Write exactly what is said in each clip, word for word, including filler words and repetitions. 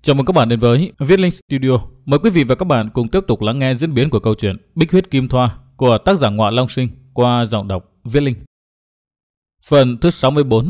Chào mừng các bạn đến với Viết Linh Studio. Mời quý vị và các bạn cùng tiếp tục lắng nghe diễn biến của câu chuyện Bích Huyết Kim Thoa của tác giả Ngọa Long Sinh qua giọng đọc Viết Linh. Phần thứ sáu mươi bốn.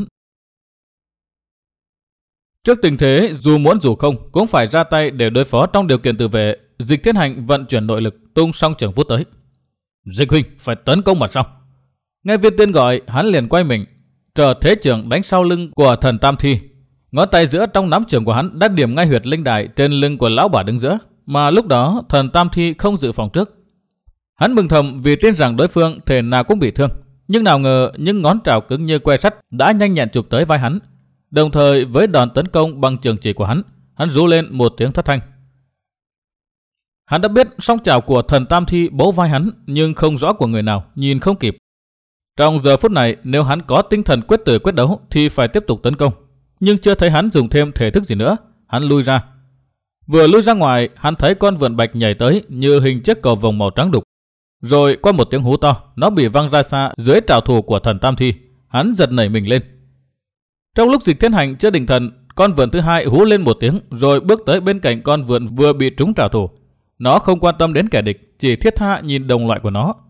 Trước tình thế dù muốn dù không cũng phải ra tay để đối phó trong điều kiện tự vệ, Dịch Thiên Hành vận chuyển nội lực tung song trường vút tới. Dịch huynh phải tấn công mặt sau. Nghe Viên Tiên gọi, hắn liền quay mình, trở thế trường đánh sau lưng của thần Tam Thi. Ngón tay giữa trong nắm trường của hắn đã điểm ngay huyệt linh đài trên lưng của lão bà đứng giữa, mà lúc đó thần Tam Thi không dự phòng trước. Hắn mừng thầm vì tin rằng đối phương thể nào cũng bị thương, nhưng nào ngờ những ngón trảo cứng như que sắt đã nhanh nhẹn chụp tới vai hắn. Đồng thời với đòn tấn công bằng trường chỉ của hắn, hắn rú lên một tiếng thất thanh. Hắn đã biết song chảo của thần Tam Thi bấu vai hắn, nhưng không rõ của người nào, nhìn không kịp. Trong giờ phút này, nếu hắn có tinh thần quyết tử quyết đấu thì phải tiếp tục tấn công. Nhưng chưa thấy hắn dùng thêm thể thức gì nữa, hắn lui ra. Vừa lui ra ngoài, hắn thấy con vượn bạch nhảy tới như hình chiếc cầu vồng màu trắng đục. Rồi qua một tiếng hú to, nó bị văng ra xa dưới trảo thủ của thần Tam Thi. Hắn giật nảy mình lên. Trong lúc Dịch Thiên Hành chưa định thần, con vượn thứ hai hú lên một tiếng rồi bước tới bên cạnh con vượn vừa bị trúng trảo thủ. Nó không quan tâm đến kẻ địch, chỉ thiết tha nhìn đồng loại của nó.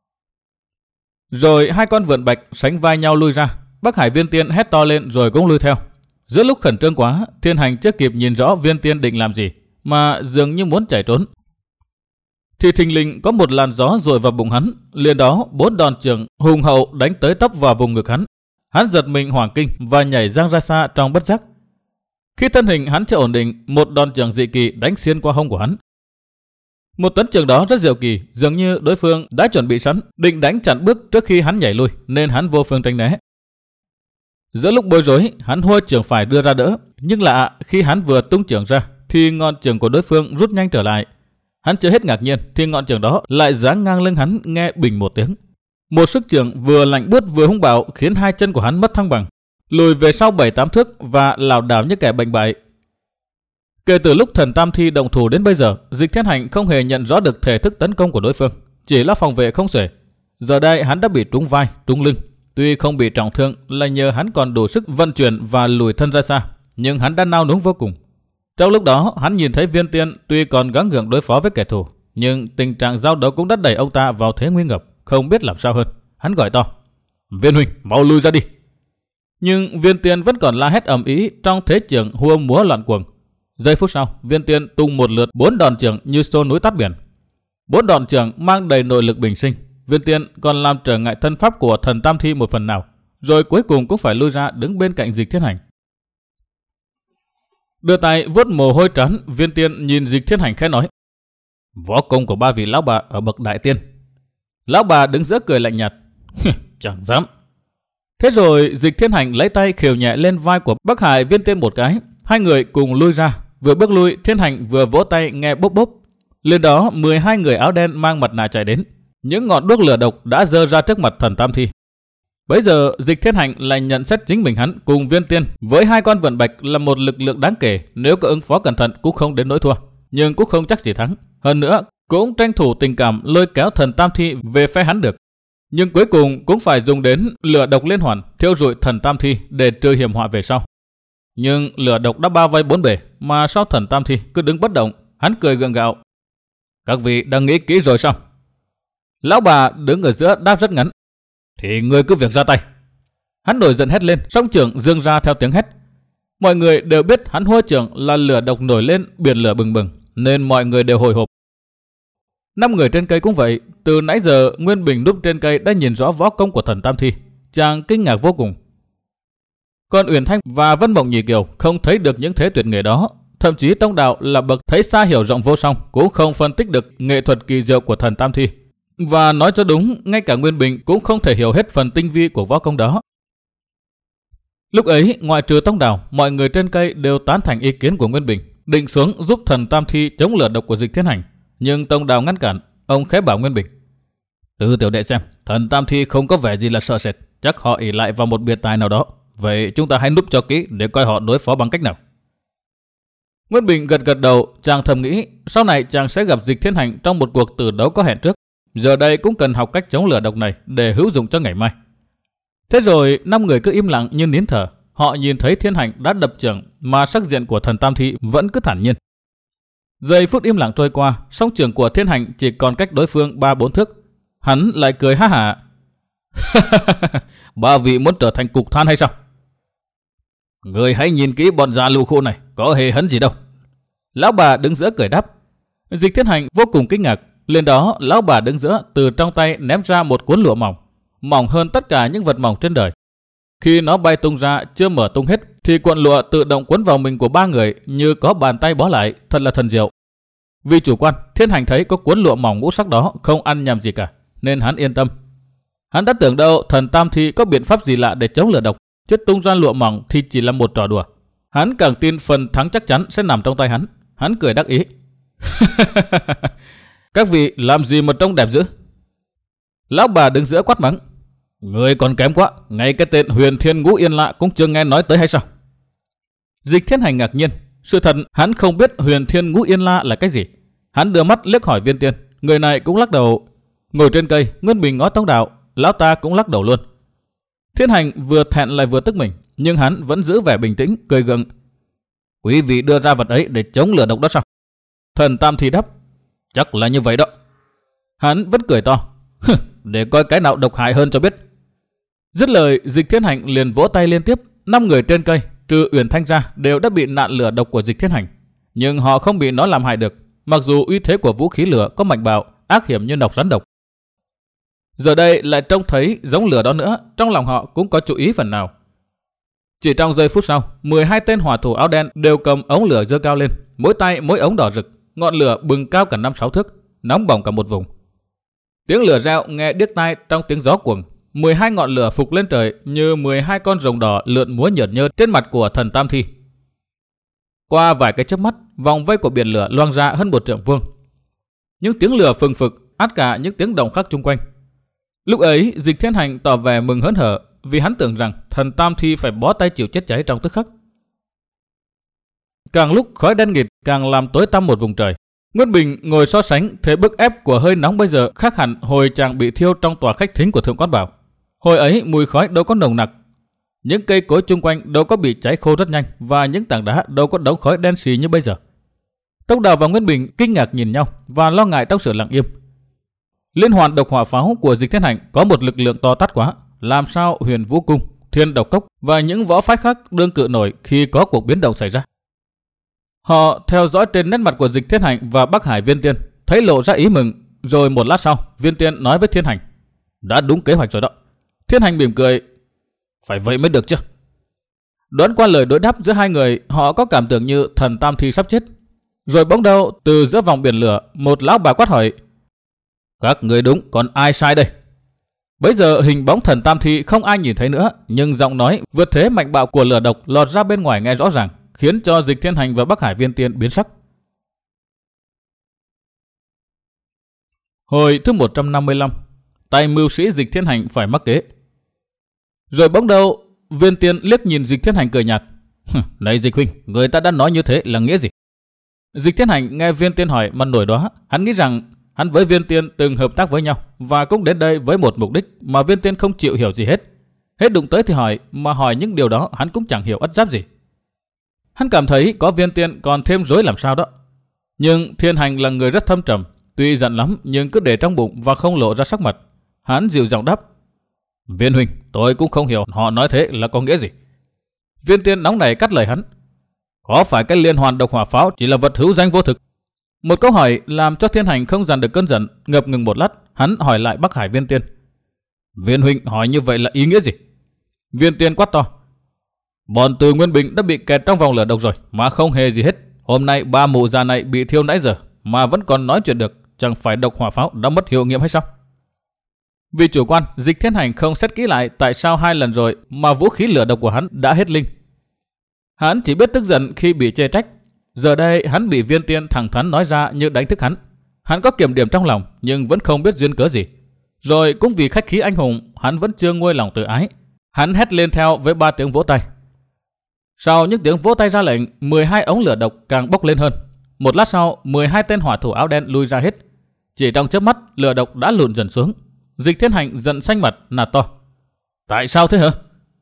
Rồi hai con vượn bạch sánh vai nhau lui ra. Bắc Hải Viên Tiên hét to lên rồi cũng lui theo. Giữa lúc khẩn trương quá, Thiên Hành chưa kịp nhìn rõ Viên Tiên định làm gì, mà dường như muốn chạy trốn, thì thình lình có một làn gió dội vào bụng hắn. Liền đó bốn đòn chưởng hùng hậu đánh tới tấp vào vùng ngực hắn. Hắn giật mình hoảng kinh và nhảy giang ra xa trong bất giác. Khi thân hình hắn chưa ổn định, một đòn chưởng dị kỳ đánh xuyên qua hông của hắn. Một tấn chưởng đó rất diệu kỳ, dường như đối phương đã chuẩn bị sẵn, định đánh chặn bước trước khi hắn nhảy lui, nên hắn vô phương tránh né. Giữa lúc bối rối, hắn hua chưởng phải đưa ra đỡ, nhưng lạ, khi hắn vừa tung chưởng ra thì ngọn chưởng của đối phương rút nhanh trở lại. Hắn chưa hết ngạc nhiên thì ngọn chưởng đó lại giáng ngang lưng hắn, nghe bình một tiếng. Một sức chưởng vừa lạnh buốt vừa hung bạo khiến hai chân của hắn mất thăng bằng, lùi về sau bảy tám thước và lảo đảo như kẻ bệnh bại. Kể từ lúc thần Tam Thi động thủ đến bây giờ, Dịch Thiên Hành không hề nhận rõ được thể thức tấn công của đối phương, chỉ là phòng vệ không xuể. Giờ đây hắn đã bị trúng vai, trúng lưng. Tuy không bị trọng thương là nhờ hắn còn đủ sức vận chuyển và lùi thân ra xa, nhưng hắn đã nao núng vô cùng. Trong lúc đó, hắn nhìn thấy Viên Tiên tuy còn gắng gượng đối phó với kẻ thù, nhưng tình trạng giao đấu cũng đã đẩy ông ta vào thế nguy ngập, không biết làm sao hơn. Hắn gọi to: "Viên huynh, mau lui ra đi!" Nhưng Viên Tiên vẫn còn la hét ầm ĩ trong thế chưởng hua múa loạn cuồng. Giây phút sau, Viên Tiên tung một lượt bốn đòn chưởng như xô núi tát biển. Bốn đòn chưởng mang đầy nội lực bình sinh. Viên Tiên còn làm trở ngại thân pháp của thần Tam Thi một phần nào, rồi cuối cùng cũng phải lui ra đứng bên cạnh Dịch Thiên Hành. Đưa tay vuốt mồ hôi trán, Viên Tiên nhìn Dịch Thiên Hành khẽ nói: "Võ công của ba vị lão bà ở bậc đại tiên." Lão bà đứng giữa cười lạnh nhạt: "Chẳng dám." Thế rồi Dịch Thiên Hành lấy tay khều nhẹ lên vai của Bắc Hải Viên Tiên một cái, hai người cùng lui ra. Vừa bước lui, Thiên Hành vừa vỗ tay nghe bốp bốp. Lên đó mười hai người áo đen mang mặt nạ chạy đến. Những ngọn đuốc lửa độc đã giơ ra trước mặt thần Tam Thi. Bấy giờ Dịch Thiên Hành lại nhận xét chính mình hắn cùng Viên Tiên với hai con vượn bạch là một lực lượng đáng kể, nếu có ứng phó cẩn thận cũng không đến nỗi thua, nhưng cũng không chắc gì thắng. Hơn nữa cũng tranh thủ tình cảm lôi kéo thần Tam Thi về phe hắn được. Nhưng cuối cùng cũng phải dùng đến lửa độc liên hoàn thiêu rụi thần Tam Thi để trừ hiểm họa về sau. Nhưng lửa độc đã bao vây bốn bề, mà sao thần Tam Thi cứ đứng bất động. Hắn cười gượng gạo: "Các vị đang nghĩ kỹ rồi sao?" Lão bà đứng ở giữa đáp rất ngắn: "Thì ngươi cứ việc ra tay." Hắn nổi giận hét lên, song chưởng giương ra theo tiếng hét. Mọi người đều biết hắn hua chưởng là lửa độc nổi lên biển lửa bừng bừng, nên mọi người đều hồi hộp. Năm người trên cây cũng vậy. Từ nãy giờ Nguyên Bình núp trên cây đã nhìn rõ võ công của thần Tam Thi. Chàng kinh ngạc vô cùng. Còn Uyển Thanh và Vân Mộng Nhị Kiều không thấy được những thế tuyệt nghệ đó. Thậm chí Tông Đạo là bậc thấy xa hiểu rộng vô song cũng không phân tích được nghệ thuật kỳ diệu của thần Tam Thi. Và nói cho đúng, ngay cả Nguyên Bình cũng không thể hiểu hết phần tinh vi của võ công đó. Lúc ấy, ngoại trừ Tông Đạo, mọi người trên cây đều tán thành ý kiến của Nguyên Bình, định xuống giúp thần Tam Thi chống lửa độc của Dịch Thiên Hành. Nhưng Tông Đạo ngăn cản. Ông khẽ bảo Nguyên Bình: "Từ tiểu đệ xem, thần Tam Thi không có vẻ gì là sợ sệt, chắc họ ỷ lại vào một biệt tài nào đó. Vậy chúng ta hãy núp cho kỹ để coi họ đối phó bằng cách nào." Nguyên Bình gật gật đầu. Chàng thầm nghĩ sau này chàng sẽ gặp Dịch Thiên Hành trong một cuộc tử đấu có hẹn trước. Giờ đây cũng cần học cách chống lửa độc này để hữu dụng cho ngày mai. Thế rồi năm người cứ im lặng như nín thở. họ nhìn thấy Thiên Hành đã đập chưởng mà sắc diện của thần Tam Thi vẫn cứ thản nhiên. Giây phút im lặng trôi qua, song chưởng của Thiên Hành chỉ còn cách đối phương ba bốn thước. Hắn lại cười ha hả. Ba vị muốn trở thành cục than hay sao? Người hãy nhìn kỹ bọn già lù khô này, có hề hấn gì đâu. Lão bà đứng giữa cười đáp. Dịch Thiên Hành vô cùng kinh ngạc. Lên đó, lão bà đứng giữa từ trong tay ném ra một cuốn lụa mỏng, mỏng hơn tất cả những vật mỏng trên đời. Khi nó bay tung ra chưa mở tung hết, thì cuộn lụa tự động cuốn vào mình của ba người như có bàn tay bó lại, thật là thần diệu. Vì chủ quan, Thiên Hành thấy có cuốn lụa mỏng ngũ sắc đó không ăn nhầm gì cả, nên hắn yên tâm. Hắn đã tưởng đâu thần Tam Thi có biện pháp gì lạ để chống lửa độc, chứ tung ra lụa mỏng thì chỉ là một trò đùa. Hắn càng tin phần thắng chắc chắn sẽ nằm trong tay hắn. Hắn cười đắc ý. Các vị làm gì mà trông đẹp dữ? Lão bà đứng giữa quát mắng. Người còn kém quá, ngay cái tên Huyền Thiên Ngũ Yên Lạ cũng chưa nghe nói tới hay sao? Dịch Thiên Hành ngạc nhiên. Sự thật hắn không biết Huyền Thiên Ngũ Yên La là cái gì. Hắn đưa mắt liếc hỏi Viên Tiên. Người này cũng lắc đầu. Ngồi trên cây, Nguyên Bình ngó Tống Đạo, lão ta cũng lắc đầu luôn. Thiên Hành vừa thẹn lại vừa tức mình, nhưng hắn vẫn giữ vẻ bình tĩnh, cười gượng. Quý vị đưa ra vật ấy để chống lửa độc đó sao? Thần Tam Thi đáp. Chắc là như vậy đó. Hắn vẫn cười to. Để coi cái nào độc hại hơn cho biết. Dứt lời, Dịch Thiên Hành liền vỗ tay liên tiếp. Năm người trên cây, trừ Uyển Thanh ra, đều đã bị nạn lửa độc của Dịch Thiên Hành. Nhưng họ không bị nó làm hại được, mặc dù uy thế của vũ khí lửa có mạnh bạo, ác hiểm như nọc rắn độc. Giờ đây lại trông thấy giống lửa đó nữa, trong lòng họ cũng có chú ý phần nào. Chỉ trong giây phút sau, mười hai tên hỏa thủ áo đen đều cầm ống lửa giơ cao lên, mỗi tay mỗi ống đỏ rực, ngọn lửa bừng cao cả năm sáu thước, nóng bỏng cả một vùng. Tiếng lửa reo nghe điếc tai trong tiếng gió cuồng. mười hai ngọn lửa phục lên trời như mười hai con rồng đỏ lượn múa nhợt nhợt trên mặt của thần Tam Thi. Qua vài cái chớp mắt, vòng vây của biển lửa loang ra hơn một trượng vuông. Những tiếng lửa phừng phực át cả những tiếng động khác chung quanh. Lúc ấy, Dịch Thiên Hành tỏ vẻ mừng hớn hở vì hắn tưởng rằng thần Tam Thi phải bó tay chịu chết cháy trong tức khắc. Càng lúc khói đen nghịt càng làm tối tăm một vùng trời. Nguyên Bình ngồi so sánh thế bức ép của hơi nóng bây giờ khác hẳn hồi chàng bị thiêu trong tòa khách thính của Thượng Quan Bảo. Hồi ấy mùi khói đâu có nồng nặc, những cây cối chung quanh đâu có bị cháy khô rất nhanh, và những tảng đá đâu có đống khói đen xì như bây giờ. Tống Đào và Nguyên Bình kinh ngạc nhìn nhau và lo ngại trong sự lặng im. Liên hoàn độc hỏa pháo của Dịch Thiên Hành có một lực lượng to tát quá, làm sao Huyền Vũ Cung, Thiên Độc Cốc và những võ phái khác đương cự nổi khi có cuộc biến động xảy ra. Họ theo dõi trên nét mặt của Dịch Thiên Hành và Bắc Hải Viên Tiên, thấy lộ ra ý mừng. Rồi một lát sau, Viên Tiên nói với Thiên Hành. Đã đúng kế hoạch rồi đó. Thiên Hành mỉm cười. Phải vậy mới được chứ. Đoán qua lời đối đáp giữa hai người, họ có cảm tưởng như thần Tam Thi sắp chết. Rồi bỗng đâu từ giữa vòng biển lửa, một lão bà quát hỏi. Các người đúng, còn ai sai đây? Bấy giờ hình bóng thần Tam Thi không ai nhìn thấy nữa, nhưng giọng nói vượt thế mạnh bạo của lửa độc lọt ra bên ngoài nghe rõ ràng, khiến cho Dịch Thiên Hành và Bắc Hải Viên Tiên biến sắc. Hồi thứ một trăm năm mươi lăm, tay mưu sĩ Dịch Thiên Hành phải mắc kế. Rồi bỗng đầu Viên Tiên liếc nhìn Dịch Thiên Hành cười nhạt. Này Dịch huynh, người ta đã nói như thế là nghĩa gì? Dịch Thiên Hành nghe Viên Tiên hỏi mà nổi đoá. Hắn nghĩ rằng hắn với Viên Tiên từng hợp tác với nhau và cũng đến đây với một mục đích mà Viên Tiên không chịu hiểu gì hết. Hết đụng tới thì hỏi, mà hỏi những điều đó hắn cũng chẳng hiểu ắt giáp gì. Hắn cảm thấy có Viên Tiên còn thêm rối làm sao đó. Nhưng Thiên Hành là người rất thâm trầm, tuy giận lắm nhưng cứ để trong bụng và không lộ ra sắc mặt. Hắn dịu giọng đáp. Viên huynh, tôi cũng không hiểu họ nói thế là có nghĩa gì. Viên Tiên nóng nảy cắt lời hắn. Có phải cái liên hoàn độc hỏa pháo chỉ là vật hữu danh vô thực? Một câu hỏi làm cho Thiên Hành không dằn được cơn giận, ngập ngừng một lát, hắn hỏi lại Bắc Hải Viên Tiên. Viên huynh hỏi như vậy là ý nghĩa gì? Viên Tiên quát to. Bọn Từ Nguyên Bình đã bị kẹt trong vòng lửa độc rồi mà không hề gì hết. Hôm nay ba mụ già này bị thiêu nãy giờ mà vẫn còn nói chuyện được, chẳng phải độc hỏa pháo đã mất hiệu nghiệm hay sao? Vì chủ quan, Dịch Thiên Hành không xét kỹ lại tại sao hai lần rồi mà vũ khí lửa độc của hắn đã hết linh. Hắn chỉ biết tức giận khi bị chê trách. Giờ đây hắn bị Viên Tiên thẳng thắn nói ra như đánh thức hắn. Hắn có kiểm điểm trong lòng nhưng vẫn không biết duyên cớ gì. Rồi cũng vì khách khí anh hùng, hắn vẫn chưa nguôi lòng tự ái. Hắn hét lên theo với ba tiếng vỗ tay. Sau những tiếng vỗ tay ra lệnh, mười hai ống lửa độc càng bốc lên hơn. Một lát sau, mười hai tên hỏa thủ áo đen lui ra hết. Chỉ trong chớp mắt, lửa độc đã lùn dần xuống. Dịch Thiên Hành giận xanh mặt nạt to. Tại sao thế hả?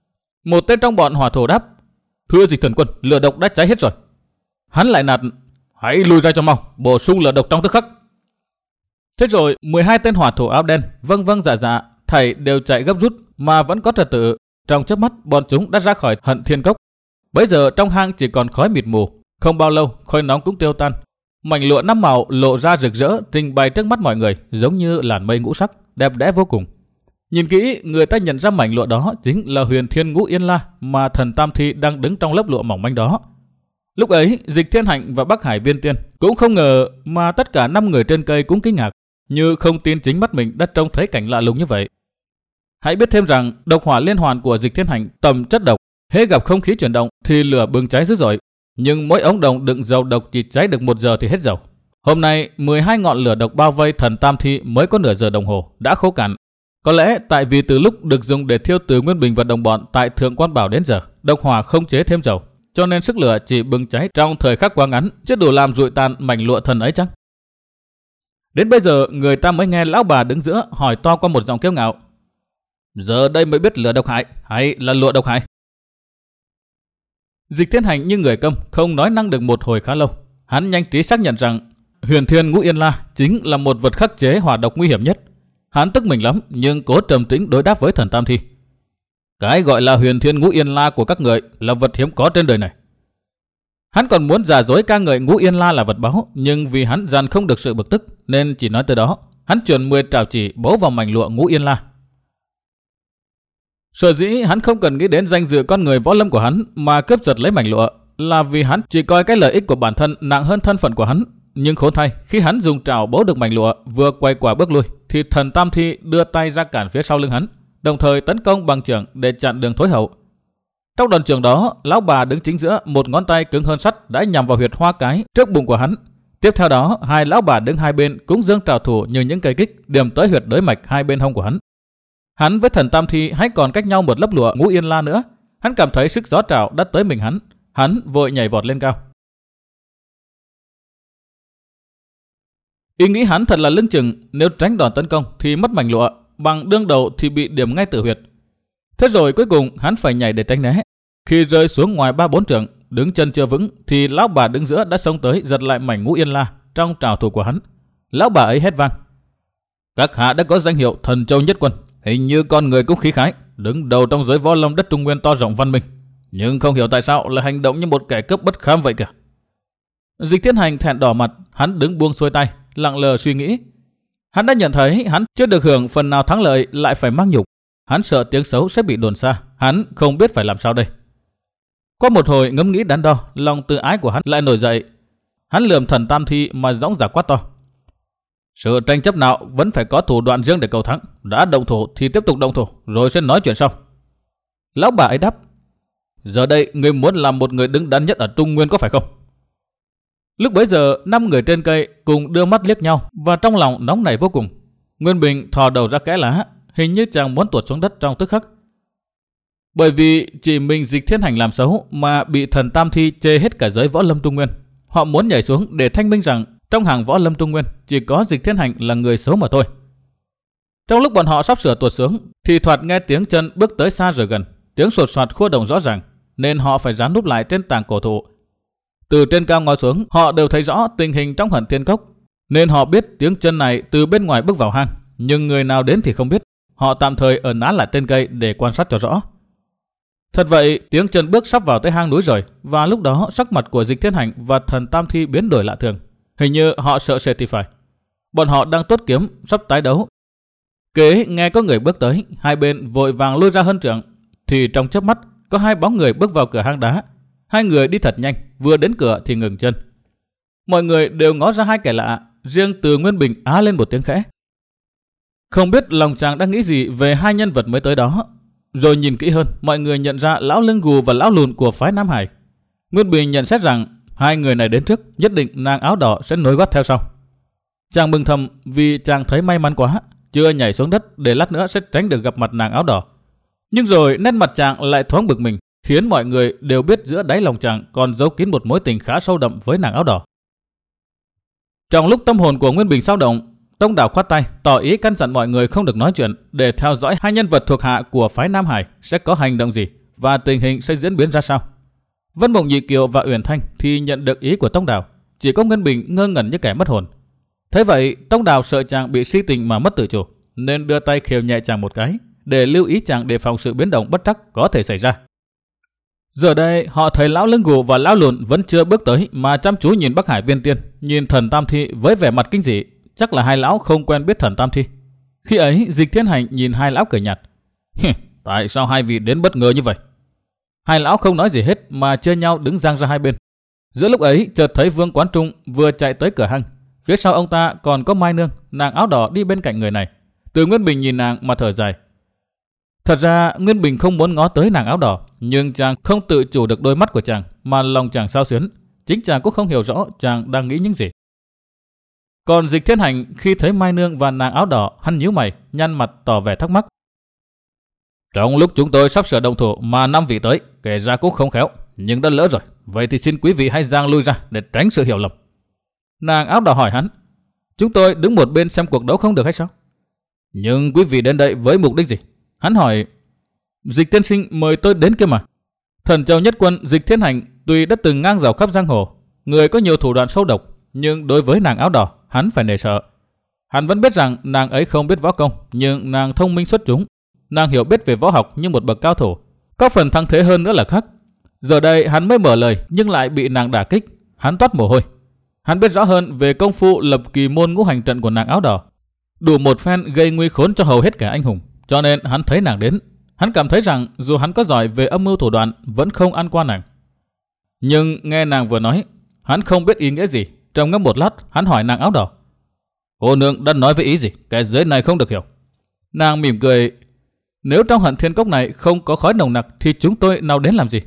Một tên trong bọn hỏa thổ đáp: Thưa Dịch Thần Quân, lửa độc đã cháy hết rồi. Hắn lại nạt: Hãy lùi ra cho mau, bổ sung lửa độc trong tức khắc. Thế rồi mười hai tên hỏa thổ áo đen vâng vâng dạ dạ, thảy đều chạy gấp rút mà vẫn có trật tự. Trong chớp mắt bọn chúng đã ra khỏi Hận Thiên Cốc. Bấy giờ trong hang chỉ còn khói mịt mù. Không bao lâu khói nóng cũng tiêu tan. Mảnh lụa năm màu lộ ra rực rỡ trình bày trước mắt mọi người, giống như làn mây ngũ sắc, đẹp đẽ vô cùng. Nhìn kỹ, người ta nhận ra mảnh lụa đó chính là Huyền Thiên Ngũ Yên La mà thần Tam Thi đang đứng trong lớp lụa mỏng manh đó. Lúc ấy, Dịch Thiên Hạnh và Bắc Hải Viên Tiên cũng không ngờ, mà tất cả năm người trên cây cũng kinh ngạc, như không tin chính mắt mình đã trông thấy cảnh lạ lùng như vậy. Hãy biết thêm rằng độc hỏa liên hoàn của Dịch Thiên Hạnh tầm chất độc, hễ gặp không khí chuyển động thì lửa bừng cháy dữ dội, nhưng mỗi ống đồng đựng dầu độc chỉ cháy được một giờ thì hết dầu. Hôm nay mười hai ngọn lửa độc bao vây thần Tam Thi mới có nửa giờ đồng hồ đã khô cạn. Có lẽ tại vì từ lúc được dùng để thiêu Từ Nguyên Bình và đồng bọn tại Thượng Quan Bảo đến giờ, độc hỏa không chế thêm dầu, cho nên sức lửa chỉ bừng cháy trong thời khắc quá ngắn, chứ đủ làm rụi tàn mảnh lụa thần ấy chăng? Đến bây giờ người ta mới nghe lão bà đứng giữa hỏi to qua một giọng kiêu ngạo: Giờ đây mới biết lửa độc hại hay là lụa độc hại? Dịch Thiên Hành như người câm, không nói năng được một hồi khá lâu. Hắn nhanh trí xác nhận rằng Huyền Thiên Ngũ Yên La chính là một vật khắc chế hỏa độc nguy hiểm nhất. Hắn tức mình lắm, nhưng cố trầm tĩnh đối đáp với thần Tam Thi: Cái gọi là Huyền Thiên Ngũ Yên La của các người là vật hiếm có trên đời này. Hắn còn muốn giả dối ca ngợi Ngũ Yên La là vật báu, nhưng vì hắn dàn không được sự bực tức nên chỉ nói tới đó. Hắn truyền mười trảo chỉ bấu vào mảnh lụa Ngũ Yên La. Sở dĩ hắn không cần nghĩ đến danh dự con người võ lâm của hắn mà cướp giật lấy mảnh lụa là vì hắn chỉ coi cái lợi ích của bản thân nặng hơn thân phận của hắn. Nhưng khốn thay, khi hắn dùng trảo bấu được mảnh lụa, vừa quay quả bước lui thì thần Tam Thi đưa tay ra cản phía sau lưng hắn, đồng thời tấn công bằng chưởng để chặn đường thối hậu. Trong đòn chưởng đó, lão bà đứng chính giữa, một ngón tay cứng hơn sắt đã nhằm vào huyệt hoa cái trước bụng của hắn. Tiếp theo đó, hai lão bà đứng hai bên cũng giương trảo thủ như những cây kích điểm tới huyệt đới mạch hai bên hông của hắn. Hắn với thần Tam Thi hãy còn cách nhau một lớp lụa Ngũ Yên La nữa. Hắn cảm thấy sức gió trảo đã tới mình hắn, hắn vội nhảy vọt lên cao. Ý nghĩ hắn thật là lưng chừng, nếu tránh đòn tấn công thì mất mảnh lụa, bằng đương đầu thì bị điểm ngay tử huyệt. Thế rồi cuối cùng hắn phải nhảy để tránh né. Khi rơi xuống ngoài ba bốn trượng, đứng chân chưa vững thì lão bà đứng giữa đã xông tới giật lại mảnh Ngũ Yên La trong trảo thủ của hắn. Lão bà ấy hét vang: Các hạ đã có danh hiệu Thần Châu Nhất Quân, hình như con người cũng khí khái, đứng đầu trong giới võ lâm đất Trung Nguyên to rộng văn minh, nhưng không hiểu tại sao lại hành động như một kẻ cướp bất kham vậy kìa. Dịch Thiên Hành thẹn đỏ mặt, hắn đứng buông xuôi tay, lặng lờ suy nghĩ. Hắn đã nhận thấy hắn chưa được hưởng phần nào thắng lợi lại phải mang nhục. Hắn sợ tiếng xấu sẽ bị đồn xa, hắn không biết phải làm sao đây. Qua một hồi ngẫm nghĩ đắn đo, lòng tự ái của hắn lại nổi dậy. Hắn lườm thần Tam Thi mà dõng dạc quát to: Sự tranh chấp nào vẫn phải có thủ đoạn riêng để cầu thắng. Đã động thủ thì tiếp tục động thủ, rồi sẽ nói chuyện sau. Lão bà ấy đáp: Giờ đây ngươi muốn làm một người đứng đắn nhất ở Trung Nguyên có phải không? Lúc bấy giờ năm người trên cây cùng đưa mắt liếc nhau và trong lòng nóng nảy vô cùng. Nguyên Bình thò đầu ra kẽ lá, hình như chàng muốn tuột xuống đất trong tức khắc. Bởi vì chỉ mình Dịch Thiên Hành làm xấu mà bị thần Tam Thi chê hết cả giới võ lâm Trung Nguyên. Họ muốn nhảy xuống để thanh minh rằng trong hàng võ lâm Trung Nguyên chỉ có Dịch Thiên Hành là người xấu mà thôi. Trong lúc bọn họ sắp sửa tuột xuống thì thoạt nghe tiếng chân bước tới xa rồi gần, tiếng sột soạt khua đồng rõ ràng, nên họ phải rán núp lại trên tảng cổ thụ. Từ trên cao ngó xuống, họ đều thấy rõ tình hình trong Hận Thiên Cốc, nên họ biết tiếng chân này từ bên ngoài bước vào hang, nhưng người nào đến thì không biết. Họ tạm thời ở nán lại trên cây để quan sát cho rõ. Thật vậy, tiếng chân bước sắp vào tới hang núi rồi, và lúc đó sắc mặt của Dịch Thiên Hành và thần Tam Thi biến đổi lạ thường, hình như họ sợ sệt thì phải. Bọn họ đang tuốt kiếm sắp tái đấu. Kế nghe có người bước tới, hai bên vội vàng lui ra hơn trượng, thì trong chớp mắt có hai bóng người bước vào cửa hang đá. Hai người đi thật nhanh, vừa đến cửa thì ngừng chân. Mọi người đều ngó ra hai kẻ lạ, riêng Từ Nguyên Bình á lên một tiếng khẽ. Không biết lòng chàng đang nghĩ gì về hai nhân vật mới tới đó. Rồi nhìn kỹ hơn, mọi người nhận ra lão lưng gù và lão lùn của phái Nam Hải. Nguyên Bình nhận xét rằng hai người này đến trước, nhất định nàng áo đỏ sẽ nối gót theo sau. Chàng mừng thầm vì chàng thấy may mắn quá, chưa nhảy xuống đất để lát nữa sẽ tránh được gặp mặt nàng áo đỏ. Nhưng rồi nét mặt chàng lại thoáng bực mình, khiến mọi người đều biết giữa đáy lòng chàng còn giấu kín một mối tình khá sâu đậm với nàng áo đỏ. Trong lúc tâm hồn của Nguyên Bình dao động, Tông Đảo khoát tay tỏ ý căn dặn mọi người không được nói chuyện để theo dõi hai nhân vật thuộc hạ của phái Nam Hải sẽ có hành động gì, và tình hình sẽ diễn biến ra sao. Vân Mộng Nhị Kiều và Uyển Thanh thì nhận được ý của Tông Đào, chỉ có Nguyên Bình ngơ ngẩn như kẻ mất hồn. Thế vậy, Tông Đào sợ chàng bị si tình mà mất tự chủ, nên đưa tay khều nhẹ chàng một cái, để lưu ý chàng đề phòng sự biến động bất trắc có thể xảy ra. Giờ đây, họ thấy lão lưng gù và lão lùn vẫn chưa bước tới mà chăm chú nhìn Bắc Hải Viên Tiên, nhìn Thần Tam Thi với vẻ mặt kinh dị, chắc là hai lão không quen biết Thần Tam Thi. Khi ấy, Dịch Thiên Hành nhìn hai lão cười nhạt. Tại sao hai vị đến bất ngờ như vậy? Hai lão không nói gì hết mà chơi nhau đứng giang ra hai bên. Giữa lúc ấy, chợt thấy Vương Quán Trung vừa chạy tới cửa hang. Phía sau ông ta còn có Mai Nương, nàng áo đỏ đi bên cạnh người này. Từ Nguyên Bình nhìn nàng mà thở dài. Thật ra Nguyên Bình không muốn ngó tới nàng áo đỏ, nhưng chàng không tự chủ được đôi mắt của chàng mà lòng chàng xao xuyến. Chính chàng cũng không hiểu rõ chàng đang nghĩ những gì. Còn Dịch Thiên Hành khi thấy Mai Nương và nàng áo đỏ, hắn nhíu mày, nhăn mặt tỏ vẻ thắc mắc. Trong lúc chúng tôi sắp sửa động thủ mà năm vị tới, kể ra cũng không khéo, nhưng đã lỡ rồi. Vậy thì xin quý vị hãy giang lui ra để tránh sự hiểu lầm. Nàng áo đỏ hỏi hắn, chúng tôi đứng một bên xem cuộc đấu không được hay sao? Nhưng quý vị đến đây với mục đích gì? Hắn hỏi. Dịch tiên sinh mời tôi đến kia mà. Thần Châu Nhất Quân Dịch Thiên Hành tuy đã từng ngang dọc khắp giang hồ, người có nhiều thủ đoạn sâu độc, nhưng đối với nàng áo đỏ, hắn phải nể sợ. Hắn vẫn biết rằng nàng ấy không biết võ công, nhưng nàng thông minh xuất chúng. Nàng hiểu biết về võ học như một bậc cao thủ, có phần thăng thế hơn nữa là khác. Giờ đây hắn mới mở lời nhưng lại bị nàng đả kích, hắn toát mồ hôi. Hắn biết rõ hơn về công phu lập kỳ môn ngũ hành trận của nàng áo đỏ, đủ một phen gây nguy khốn cho hầu hết kẻ anh hùng, cho nên hắn thấy nàng đến. Hắn cảm thấy rằng dù hắn có giỏi về âm mưu thủ đoạn vẫn không ăn qua nàng. Nhưng nghe nàng vừa nói, hắn không biết ý nghĩa gì. Trầm ngâm một lát, hắn hỏi nàng áo đỏ, cô nương đã nói với ý gì? Cái dưới này không được hiểu. Nàng mỉm cười, nếu trong Hận Thiên Cốc này không có khói nồng nặc thì chúng tôi nào đến làm gì?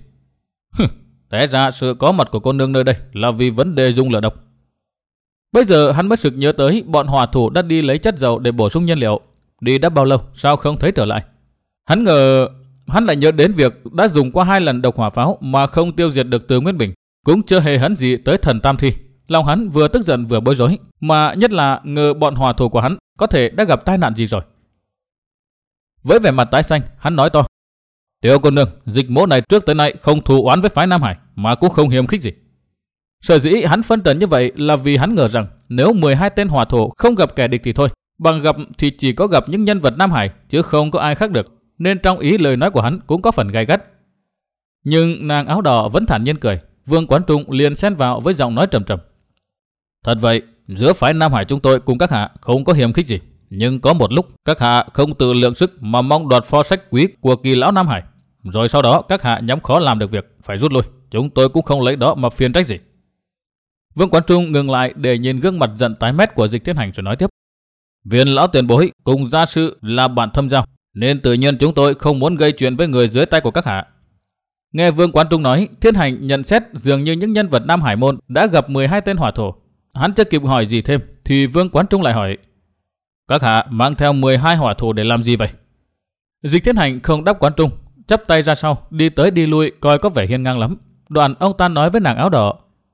Té ra sự có mặt của cô nương nơi đây là vì vấn đề dùng lửa độc. Bây giờ hắn mới sực nhớ tới bọn hỏa thủ đã đi lấy chất dầu để bổ sung nhiên liệu. Đi đã bao lâu sao không thấy trở lại? Hắn ngờ hắn lại nhớ đến việc đã dùng qua hai lần độc hỏa pháo mà không tiêu diệt được Từ Nguyên Bình, cũng chưa hề hấn gì tới Thần Tam Thi. Lòng hắn vừa tức giận vừa bối rối, mà nhất là ngờ bọn hỏa thủ của hắn có thể đã gặp tai nạn gì rồi. Với vẻ mặt tái xanh, hắn nói to, tiểu cô nương, Dịch mỗ này trước tới nay không thù oán với phái Nam Hải, mà cũng không hiềm khích gì. Sở dĩ hắn phân trần như vậy là vì hắn ngờ rằng nếu mười hai tên hỏa thủ không gặp kẻ địch thì thôi, bằng gặp thì chỉ có gặp những nhân vật Nam Hải chứ không có ai khác được, nên trong ý lời nói của hắn cũng có phần gay gắt. Nhưng nàng áo đỏ vẫn thản nhiên cười. Vương Quán Trung liền xen vào với giọng nói trầm trầm, thật vậy, giữa phái Nam Hải chúng tôi cùng các hạ không có hiềm khích gì, nhưng có một lúc các hạ không tự lượng sức mà mong đoạt pho sách quý của Kỳ lão Nam Hải, rồi sau đó các hạ nhắm khó làm được việc phải rút lui, chúng tôi cũng không lấy đó mà phiền trách gì. Vương Quán Trung ngừng lại để nhìn gương mặt giận tái mét của Dịch Thiên Hành rồi nói tiếp, Viên lão tiền bối cùng gia sư là bạn thâm giao, nên tự nhiên chúng tôi không muốn gây chuyện với người dưới tay của các hạ. Nghe Vương Quán Trung nói, Thiên Hành nhận xét dường như những nhân vật Nam Hải môn đã gặp mười hai tên hỏa thủ. Hắn chưa kịp hỏi gì thêm thì Vương Quán Trung lại hỏi, các hạ mang theo mười hai hỏa thủ để làm gì vậy? Dịch Thiên Hành không đáp Quán Trung, chắp tay ra sau, đi tới đi lui coi có vẻ hiên ngang lắm. Đoạn ông ta nói với nàng áo đỏ,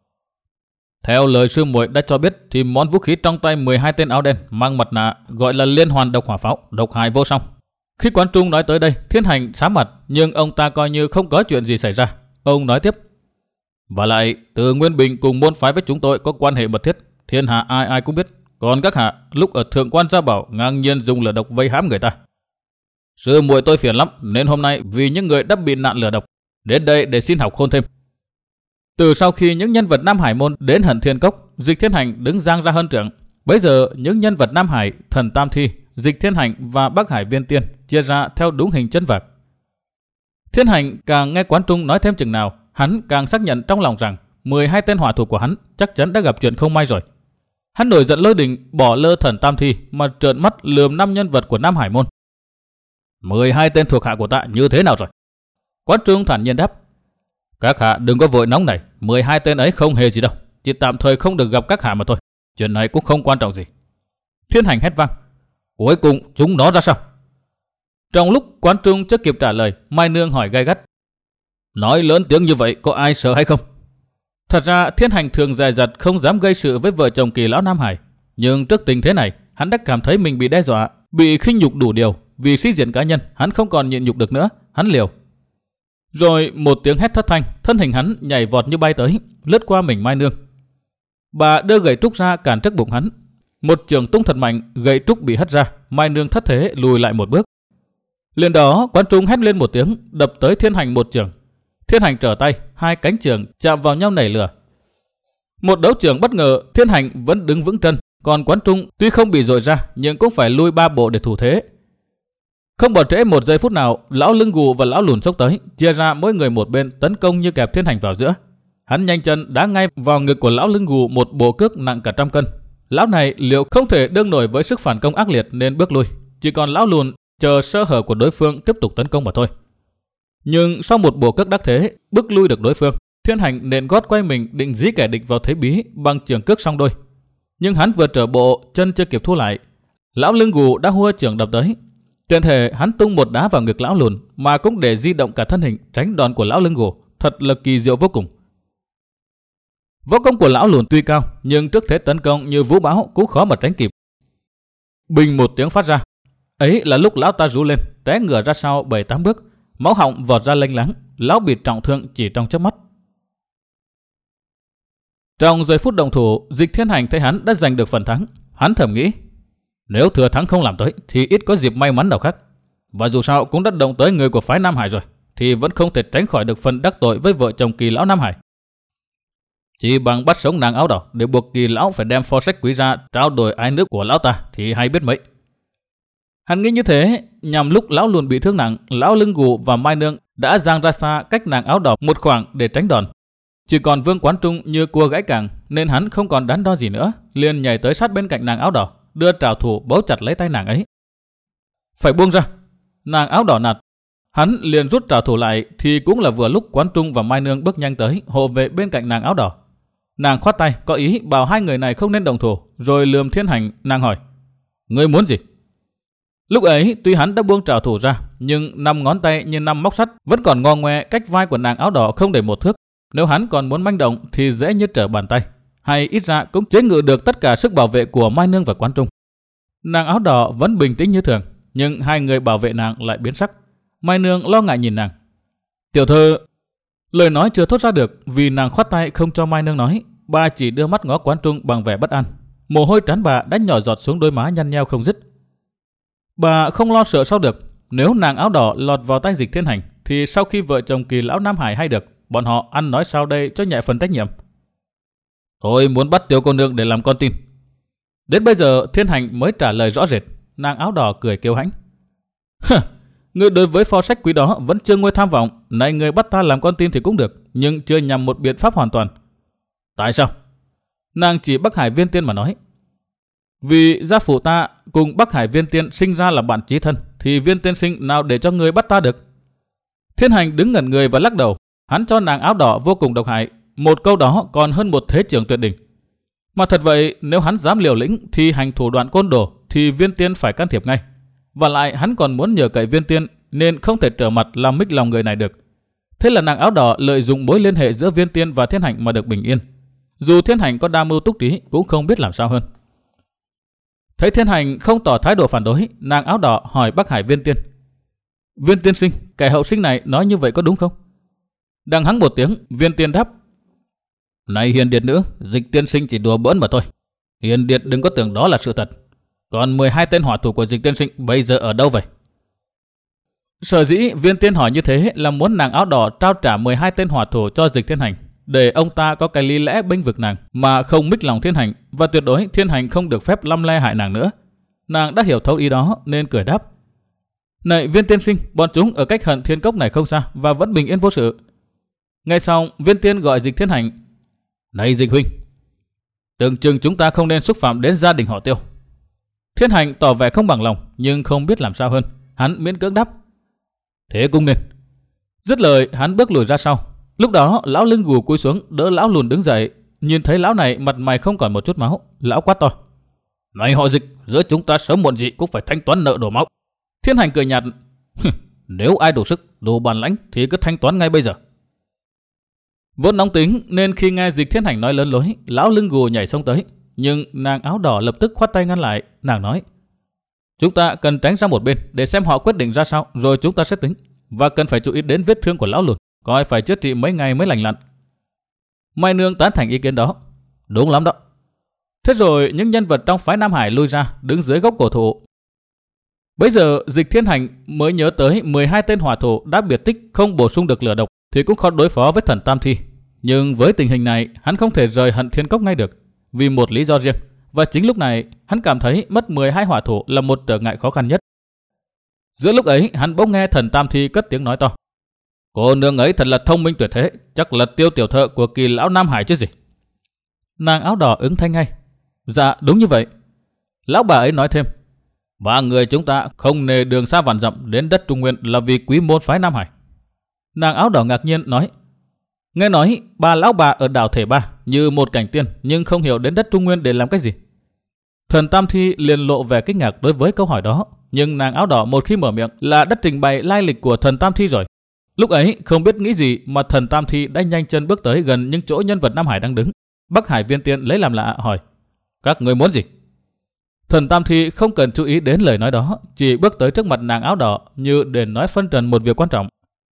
theo lời sư muội đã cho biết thì món vũ khí trong tay mười hai tên áo đen mang mặt nạ gọi là liên hoàn độc hỏa pháo, độc hại vô song. Khi Quán Trung nói tới đây, Thiên Hành xám mặt, nhưng ông ta coi như không có chuyện gì xảy ra. Ông nói tiếp, và lại Từ Nguyên Bình cùng môn phái với chúng tôi có quan hệ mật thiết, thiên hạ ai ai cũng biết. Còn các hạ lúc ở Thượng Quan Gia Bảo ngang nhiên dùng lửa độc vây hãm người ta. Sư muội tôi phiền lắm, nên hôm nay vì những người đã bị nạn lửa độc đến đây để xin học khôn thêm. Từ sau khi những nhân vật Nam Hải môn đến Hận Thiên Cốc, Dịch Thiên Hành đứng giang ra hơn trưởng. Bây giờ những nhân vật Nam Hải, Thần Tam Thi, Dịch Thiên Hành và Bắc Hải Viên Tiên chia ra theo đúng hình chân vạc. Thiên Hành càng nghe Quán Trung nói thêm chừng nào, hắn càng xác nhận trong lòng rằng mười hai tên hỏa thủ của hắn chắc chắn đã gặp chuyện không may rồi. Hắn nổi giận lôi đình bỏ lơ Thần Tam Thi mà trợn mắt lườm năm nhân vật của Nam Hải môn. mười hai tên thuộc hạ của ta như thế nào rồi? Quán Trung thản nhiên đáp, các hạ đừng có vội nóng này, mười hai tên ấy không hề gì đâu, chỉ tạm thời không được gặp các hạ mà thôi, chuyện này cũng không quan trọng gì. Thiên Hành hét vang, cuối cùng chúng nó ra sao? Trong lúc Quán Trung chưa kịp trả lời, Mai Nương hỏi gay gắt, nói lớn tiếng như vậy có ai sợ hay không? Thật ra Thiên Hành thường dè dặt không dám gây sự với vợ chồng Kỳ lão Nam Hải, nhưng trước tình thế này hắn đã cảm thấy mình bị đe dọa, bị khinh nhục đủ điều. Vì sĩ diện cá nhân, hắn không còn nhịn nhục được nữa, hắn liều. Rồi một tiếng hét thất thanh, thân hình hắn nhảy vọt như bay tới, lướt qua mình Mai Nương. Bà đưa gậy trúc ra cản trước bụng hắn. Một chưởng tung thật mạnh, gậy trúc bị hất ra, Mai Nương thất thế lùi lại một bước. Liền đó, Quán Trung hét lên một tiếng, đập tới Thiên Hành một chưởng. Thiên Hành trở tay, hai cánh chưởng chạm vào nhau nảy lửa. Một đấu chưởng bất ngờ, Thiên Hành vẫn đứng vững chân, còn Quán Trung tuy không bị dội ra nhưng cũng phải lui ba bộ để thủ thế. Không bỏ trễ một giây phút nào, lão Lưng Gù và lão Lùn xốc tới, chia ra mỗi người một bên tấn công như kẹp Thiên Hành vào giữa. Hắn nhanh chân đá ngay vào ngực của lão Lưng Gù một bộ cước nặng cả trăm cân. Lão này liệu không thể đương nổi với sức phản công ác liệt nên bước lui, chỉ còn lão Lùn chờ sơ hở của đối phương tiếp tục tấn công mà thôi. Nhưng sau một bộ cước đắc thế, bước lui được đối phương, Thiên Hành nện gót quay mình định dí kẻ địch vào thế bí bằng chưởng cước song đôi. Nhưng hắn vừa trở bộ, chân chưa kịp thu lại, lão Lưng Gù đã hua chưởng đập tới. Tiện thể hắn tung một đá vào ngực lão Lùn mà cũng để di động cả thân hình tránh đòn của lão Lưng Gù, thật là kỳ diệu vô cùng. Võ công của lão Lùn tuy cao nhưng trước thế tấn công như vũ bão cũng khó mà tránh kịp. Bình một tiếng phát ra, ấy là lúc lão ta rú lên, té ngửa ra sau bảy tám bước, máu họng vọt ra lênh láng, lão bị trọng thương chỉ trong chớp mắt. Trong giây phút động thủ, Dịch Thiên Hành thấy hắn đã giành được phần thắng, hắn thầm nghĩ, nếu thừa thắng không làm tới thì ít có dịp may mắn nào khác. Và dù sao cũng đã động tới người của phái Nam Hải rồi, thì vẫn không thể tránh khỏi được phần đắc tội với vợ chồng Kỳ lão Nam Hải. Chỉ bằng bắt sống nàng áo đỏ để buộc Kỳ lão phải đem pho sách quý ra trao đổi ái nước của lão ta thì hay biết mấy. Hắn nghĩ như thế nhằm lúc lão Lùn bị thương nặng, lão Lưng Gù và Mai Nương đã giang ra xa cách nàng áo đỏ một khoảng để tránh đòn. Chỉ còn Vương Quán Trung như cua gãy càng nên hắn không còn đắn đo gì nữa, liền nhảy tới sát bên cạnh nàng áo đỏ, đưa trảo thủ bấu chặt lấy tay nàng ấy. Phải buông ra! Nàng áo đỏ nạt. Hắn liền rút trảo thủ lại thì cũng là vừa lúc Quán Trung và Mai Nương bước nhanh tới hộ vệ bên cạnh nàng áo đỏ. Nàng khoát tay có ý bảo hai người này không nên động thủ, rồi lườm Thiên Hành. Nàng hỏi, ngươi muốn gì? Lúc ấy tuy hắn đã buông trảo thủ ra, nhưng năm ngón tay như năm móc sắt vẫn còn ngò ngoe cách vai của nàng áo đỏ không đầy một thước. Nếu hắn còn muốn manh động thì dễ như trở bàn tay, hay ít ra cũng chế ngự được tất cả sức bảo vệ của Mai Nương và Quán Trung. Nàng áo đỏ vẫn bình tĩnh như thường, nhưng hai người bảo vệ nàng lại biến sắc. Mai Nương lo ngại nhìn nàng. Tiểu thư... Lời nói chưa thốt ra được vì nàng khoát tay không cho Mai Nương nói. Bà chỉ đưa mắt ngó Quán Trung bằng vẻ bất an. Mồ hôi trán bà đã nhỏ giọt xuống đôi má nhăn nheo không dứt. Bà không lo sợ sao được. Nếu nàng áo đỏ lọt vào tay Dịch Thiên Hành thì sau khi vợ chồng Kỳ lão Nam Hải hay được, bọn họ ăn nói sao đây cho nhẹ phần trách nhiệm. Tôi muốn bắt tiểu cô nương để làm con tin. Đến bây giờ Thiên Hành mới trả lời rõ rệt. Nàng áo đỏ cười kêu hãnh. Hừ, ngươi đối với pho sách quý đó vẫn chưa nguôi tham vọng. Này ngươi bắt ta làm con tin thì cũng được, nhưng chưa nhằm một biện pháp hoàn toàn. Tại sao? Nàng chỉ Bắc Hải Viên Tiên mà nói. Vì gia phụ ta cùng Bắc Hải Viên Tiên sinh ra là bạn chí thân, thì Viên Tiên sinh nào để cho ngươi bắt ta được? Thiên Hành đứng ngẩn người và lắc đầu. Hắn cho nàng áo đỏ vô cùng độc hại. Một câu đó còn hơn một thế trường tuyệt đỉnh. Mà thật vậy, nếu hắn dám liều lĩnh thì hành thủ đoạn côn đồ thì Viên Tiên phải can thiệp ngay. Và lại hắn còn muốn nhờ cậy Viên Tiên nên không thể trở mặt làm mích lòng người này được. Thế là nàng áo đỏ lợi dụng mối liên hệ giữa Viên Tiên và Thiên Hành mà được bình yên. Dù Thiên Hành có đa mưu túc trí cũng không biết làm sao hơn. Thấy Thiên Hành không tỏ thái độ phản đối, nàng áo đỏ hỏi Bắc Hải Viên Tiên. Viên Tiên sinh, kẻ hậu sinh này nói như vậy có đúng không? Đằng hắng một tiếng, Viên Tiên đáp. Này Hiền Điệt nữ, Dịch tiên sinh chỉ đùa bỡn mà thôi. Hiền Điệt đừng có tưởng đó là sự thật. Còn mười hai tên hỏa thủ của Dịch tiên sinh bây giờ ở đâu vậy? Sở dĩ Viên Tiên hỏi như thế là muốn nàng áo đỏ trao trả mười hai tên hỏa thủ cho Dịch Thiên Hành, để ông ta có cái lý lẽ bênh vực nàng mà không mích lòng Thiên Hành, và tuyệt đối Thiên Hành không được phép lăm le hại nàng nữa. Nàng đã hiểu thấu ý đó nên cười đáp. Này Viên tiên sinh, bọn chúng ở cách Hận Thiên Cốc này không xa và vẫn bình yên vô sự. Ngay sau, Viên Tiên gọi Dịch Thiên Hành. Này Dịch huynh, tưởng chừng chúng ta không nên xúc phạm đến gia đình họ Tiêu. Thiên Hành tỏ vẻ không bằng lòng nhưng không biết làm sao hơn. Hắn miễn cưỡng đáp. Thế cũng nên. Dứt lời hắn bước lùi ra sau. Lúc đó lão Lưng Gù cúi xuống đỡ lão Lùn đứng dậy. Nhìn thấy lão này mặt mày không còn một chút máu, lão quát to. Này họ Dịch, giữa chúng ta sớm muộn gì cũng phải thanh toán nợ đổ máu. Thiên Hành cười nhạt. Nếu ai đủ sức, đủ bản lãnh thì cứ thanh toán ngay bây giờ. Vốn nóng tính nên khi nghe Dịch Thiên Hành nói lớn lối, lão Lưng Gù nhảy xông tới. Nhưng nàng áo đỏ lập tức khoát tay ngăn lại. Nàng nói. Chúng ta cần tránh ra một bên để xem họ quyết định ra sao, rồi chúng ta sẽ tính. Và cần phải chú ý đến vết thương của lão Lùn. coi phải chữa trị mấy ngày mới lành lặn. Mai Nương tán thành ý kiến đó. Đúng lắm đó. Thế rồi những nhân vật trong phái Nam Hải lui ra, đứng dưới gốc cổ thụ. Bây giờ Dịch Thiên Hành mới nhớ tới mười hai tên hỏa thủ đã biệt tích không bổ sung được lửa độc thì cũng khó đối phó với thần Tam Thi. Nhưng với tình hình này, hắn không thể rời Hận Thiên Cốc ngay được, vì một lý do riêng. Và chính lúc này, hắn cảm thấy mất mười hai hỏa thủ là một trở ngại khó khăn nhất. Giữa lúc ấy, hắn bỗng nghe thần Tam Thi cất tiếng nói to. Cô nương ấy thật là thông minh tuyệt thế, chắc là Tiêu tiểu thợ của Kỳ lão Nam Hải chứ gì. Nàng áo đỏ ứng thanh ngay. Dạ đúng như vậy. Lão bà ấy nói thêm. Và người chúng ta không nề đường xa vạn dặm đến đất Trung Nguyên là vì quý môn phái Nam Hải. Nàng áo đỏ ngạc nhiên nói. Nghe nói bà lão bà ở đảo Thể Ba như một cảnh tiên, nhưng không hiểu đến đất Trung Nguyên để làm cái gì. Thần Tam Thi liền lộ vẻ kinh ngạc đối với câu hỏi đó, nhưng nàng áo đỏ một khi mở miệng là đã trình bày lai lịch của thần Tam Thi rồi. Lúc ấy không biết nghĩ gì mà thần Tam Thi đã nhanh chân bước tới gần những chỗ nhân vật Nam Hải đang đứng. Bắc Hải Viên Tiên lấy làm lạ hỏi. Các người muốn gì? Thần Tam Thi không cần chú ý đến lời nói đó, chỉ bước tới trước mặt nàng áo đỏ như để nói phân trần một việc quan trọng.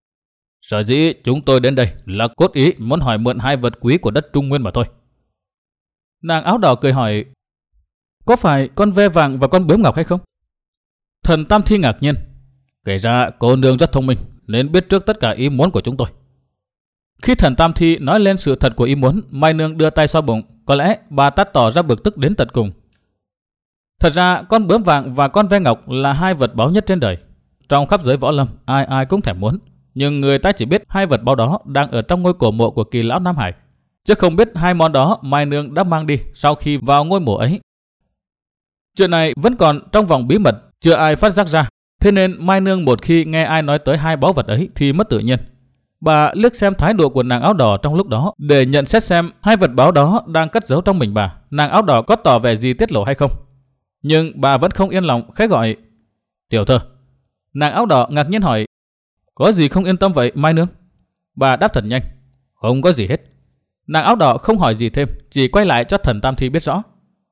Sở dĩ chúng tôi đến đây là cốt ý muốn hỏi mượn hai vật quý của đất Trung Nguyên mà thôi. Nàng áo đỏ cười hỏi. Có phải con ve vàng và con bướm ngọc hay không? Thần Tam Thi ngạc nhiên. Kể ra cô nương rất thông minh, nên biết trước tất cả ý muốn của chúng tôi. Khi thần Tam Thi nói lên sự thật của ý muốn, Mai Nương đưa tay xoa bụng. Có lẽ bà ta tỏ ra bực tức đến tận cùng. Thật ra con bướm vàng và con ve ngọc là hai vật báu nhất trên đời. Trong khắp giới võ lâm, ai ai cũng thèm muốn. Nhưng người ta chỉ biết hai vật báu đó đang ở trong ngôi cổ mộ của Kỳ lão Nam Hải, chứ không biết hai món đó Mai Nương đã mang đi sau khi vào ngôi mộ ấy. Chuyện này vẫn còn trong vòng bí mật, chưa ai phát giác ra. Thế nên Mai Nương một khi nghe ai nói tới hai báu vật ấy thì mất tự nhiên. Bà liếc xem thái độ của nàng áo đỏ trong lúc đó để nhận xét xem hai vật báu đó đang cất giấu trong mình bà, nàng áo đỏ có tỏ vẻ gì tiết lộ hay không. Nhưng bà vẫn không yên lòng, khẽ gọi. Tiểu thơ. Nàng áo đỏ ngạc nhiên hỏi. Có gì không yên tâm vậy Mai Nương? Bà đáp thật nhanh. Không có gì hết. Nàng áo đỏ không hỏi gì thêm, chỉ quay lại cho thần Tam Thi biết rõ.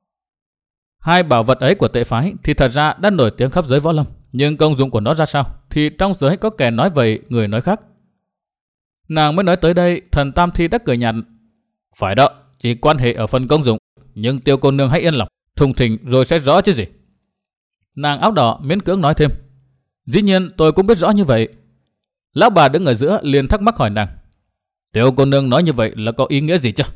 Hai bảo vật ấy của Tệ phái thì thật ra đã nổi tiếng khắp giới võ lâm, nhưng công dụng của nó ra sao thì trong giới có kẻ nói vậy, người nói khác. Nàng mới nói tới đây, thần Tam Thi đã cười nhạt. Phải đó, chỉ quan hệ ở phần công dụng, nhưng Tiêu cô nương hãy yên lòng, thùng thình rồi sẽ rõ chứ gì. Nàng áo đỏ miễn cưỡng nói thêm. Dĩ nhiên tôi cũng biết rõ như vậy. Lão bà đứng ở giữa liền thắc mắc hỏi nàng. Tiêu cô nương nói như vậy là có ý nghĩa gì chứ?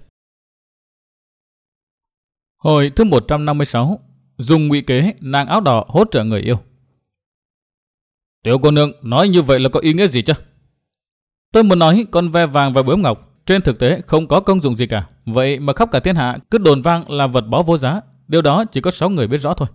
Hồi thứ một trăm năm mươi sáu, dùng ngụy kế nàng áo đỏ hỗ trợ người yêu. Tiêu cô nương nói như vậy là có ý nghĩa gì chứ? Tôi muốn nói con ve vàng và bướm ngọc trên thực tế không có công dụng gì cả, vậy mà khắp cả thiên hạ cứ đồn vang là vật báu vô giá. Điều đó chỉ có sáu người biết rõ thôi.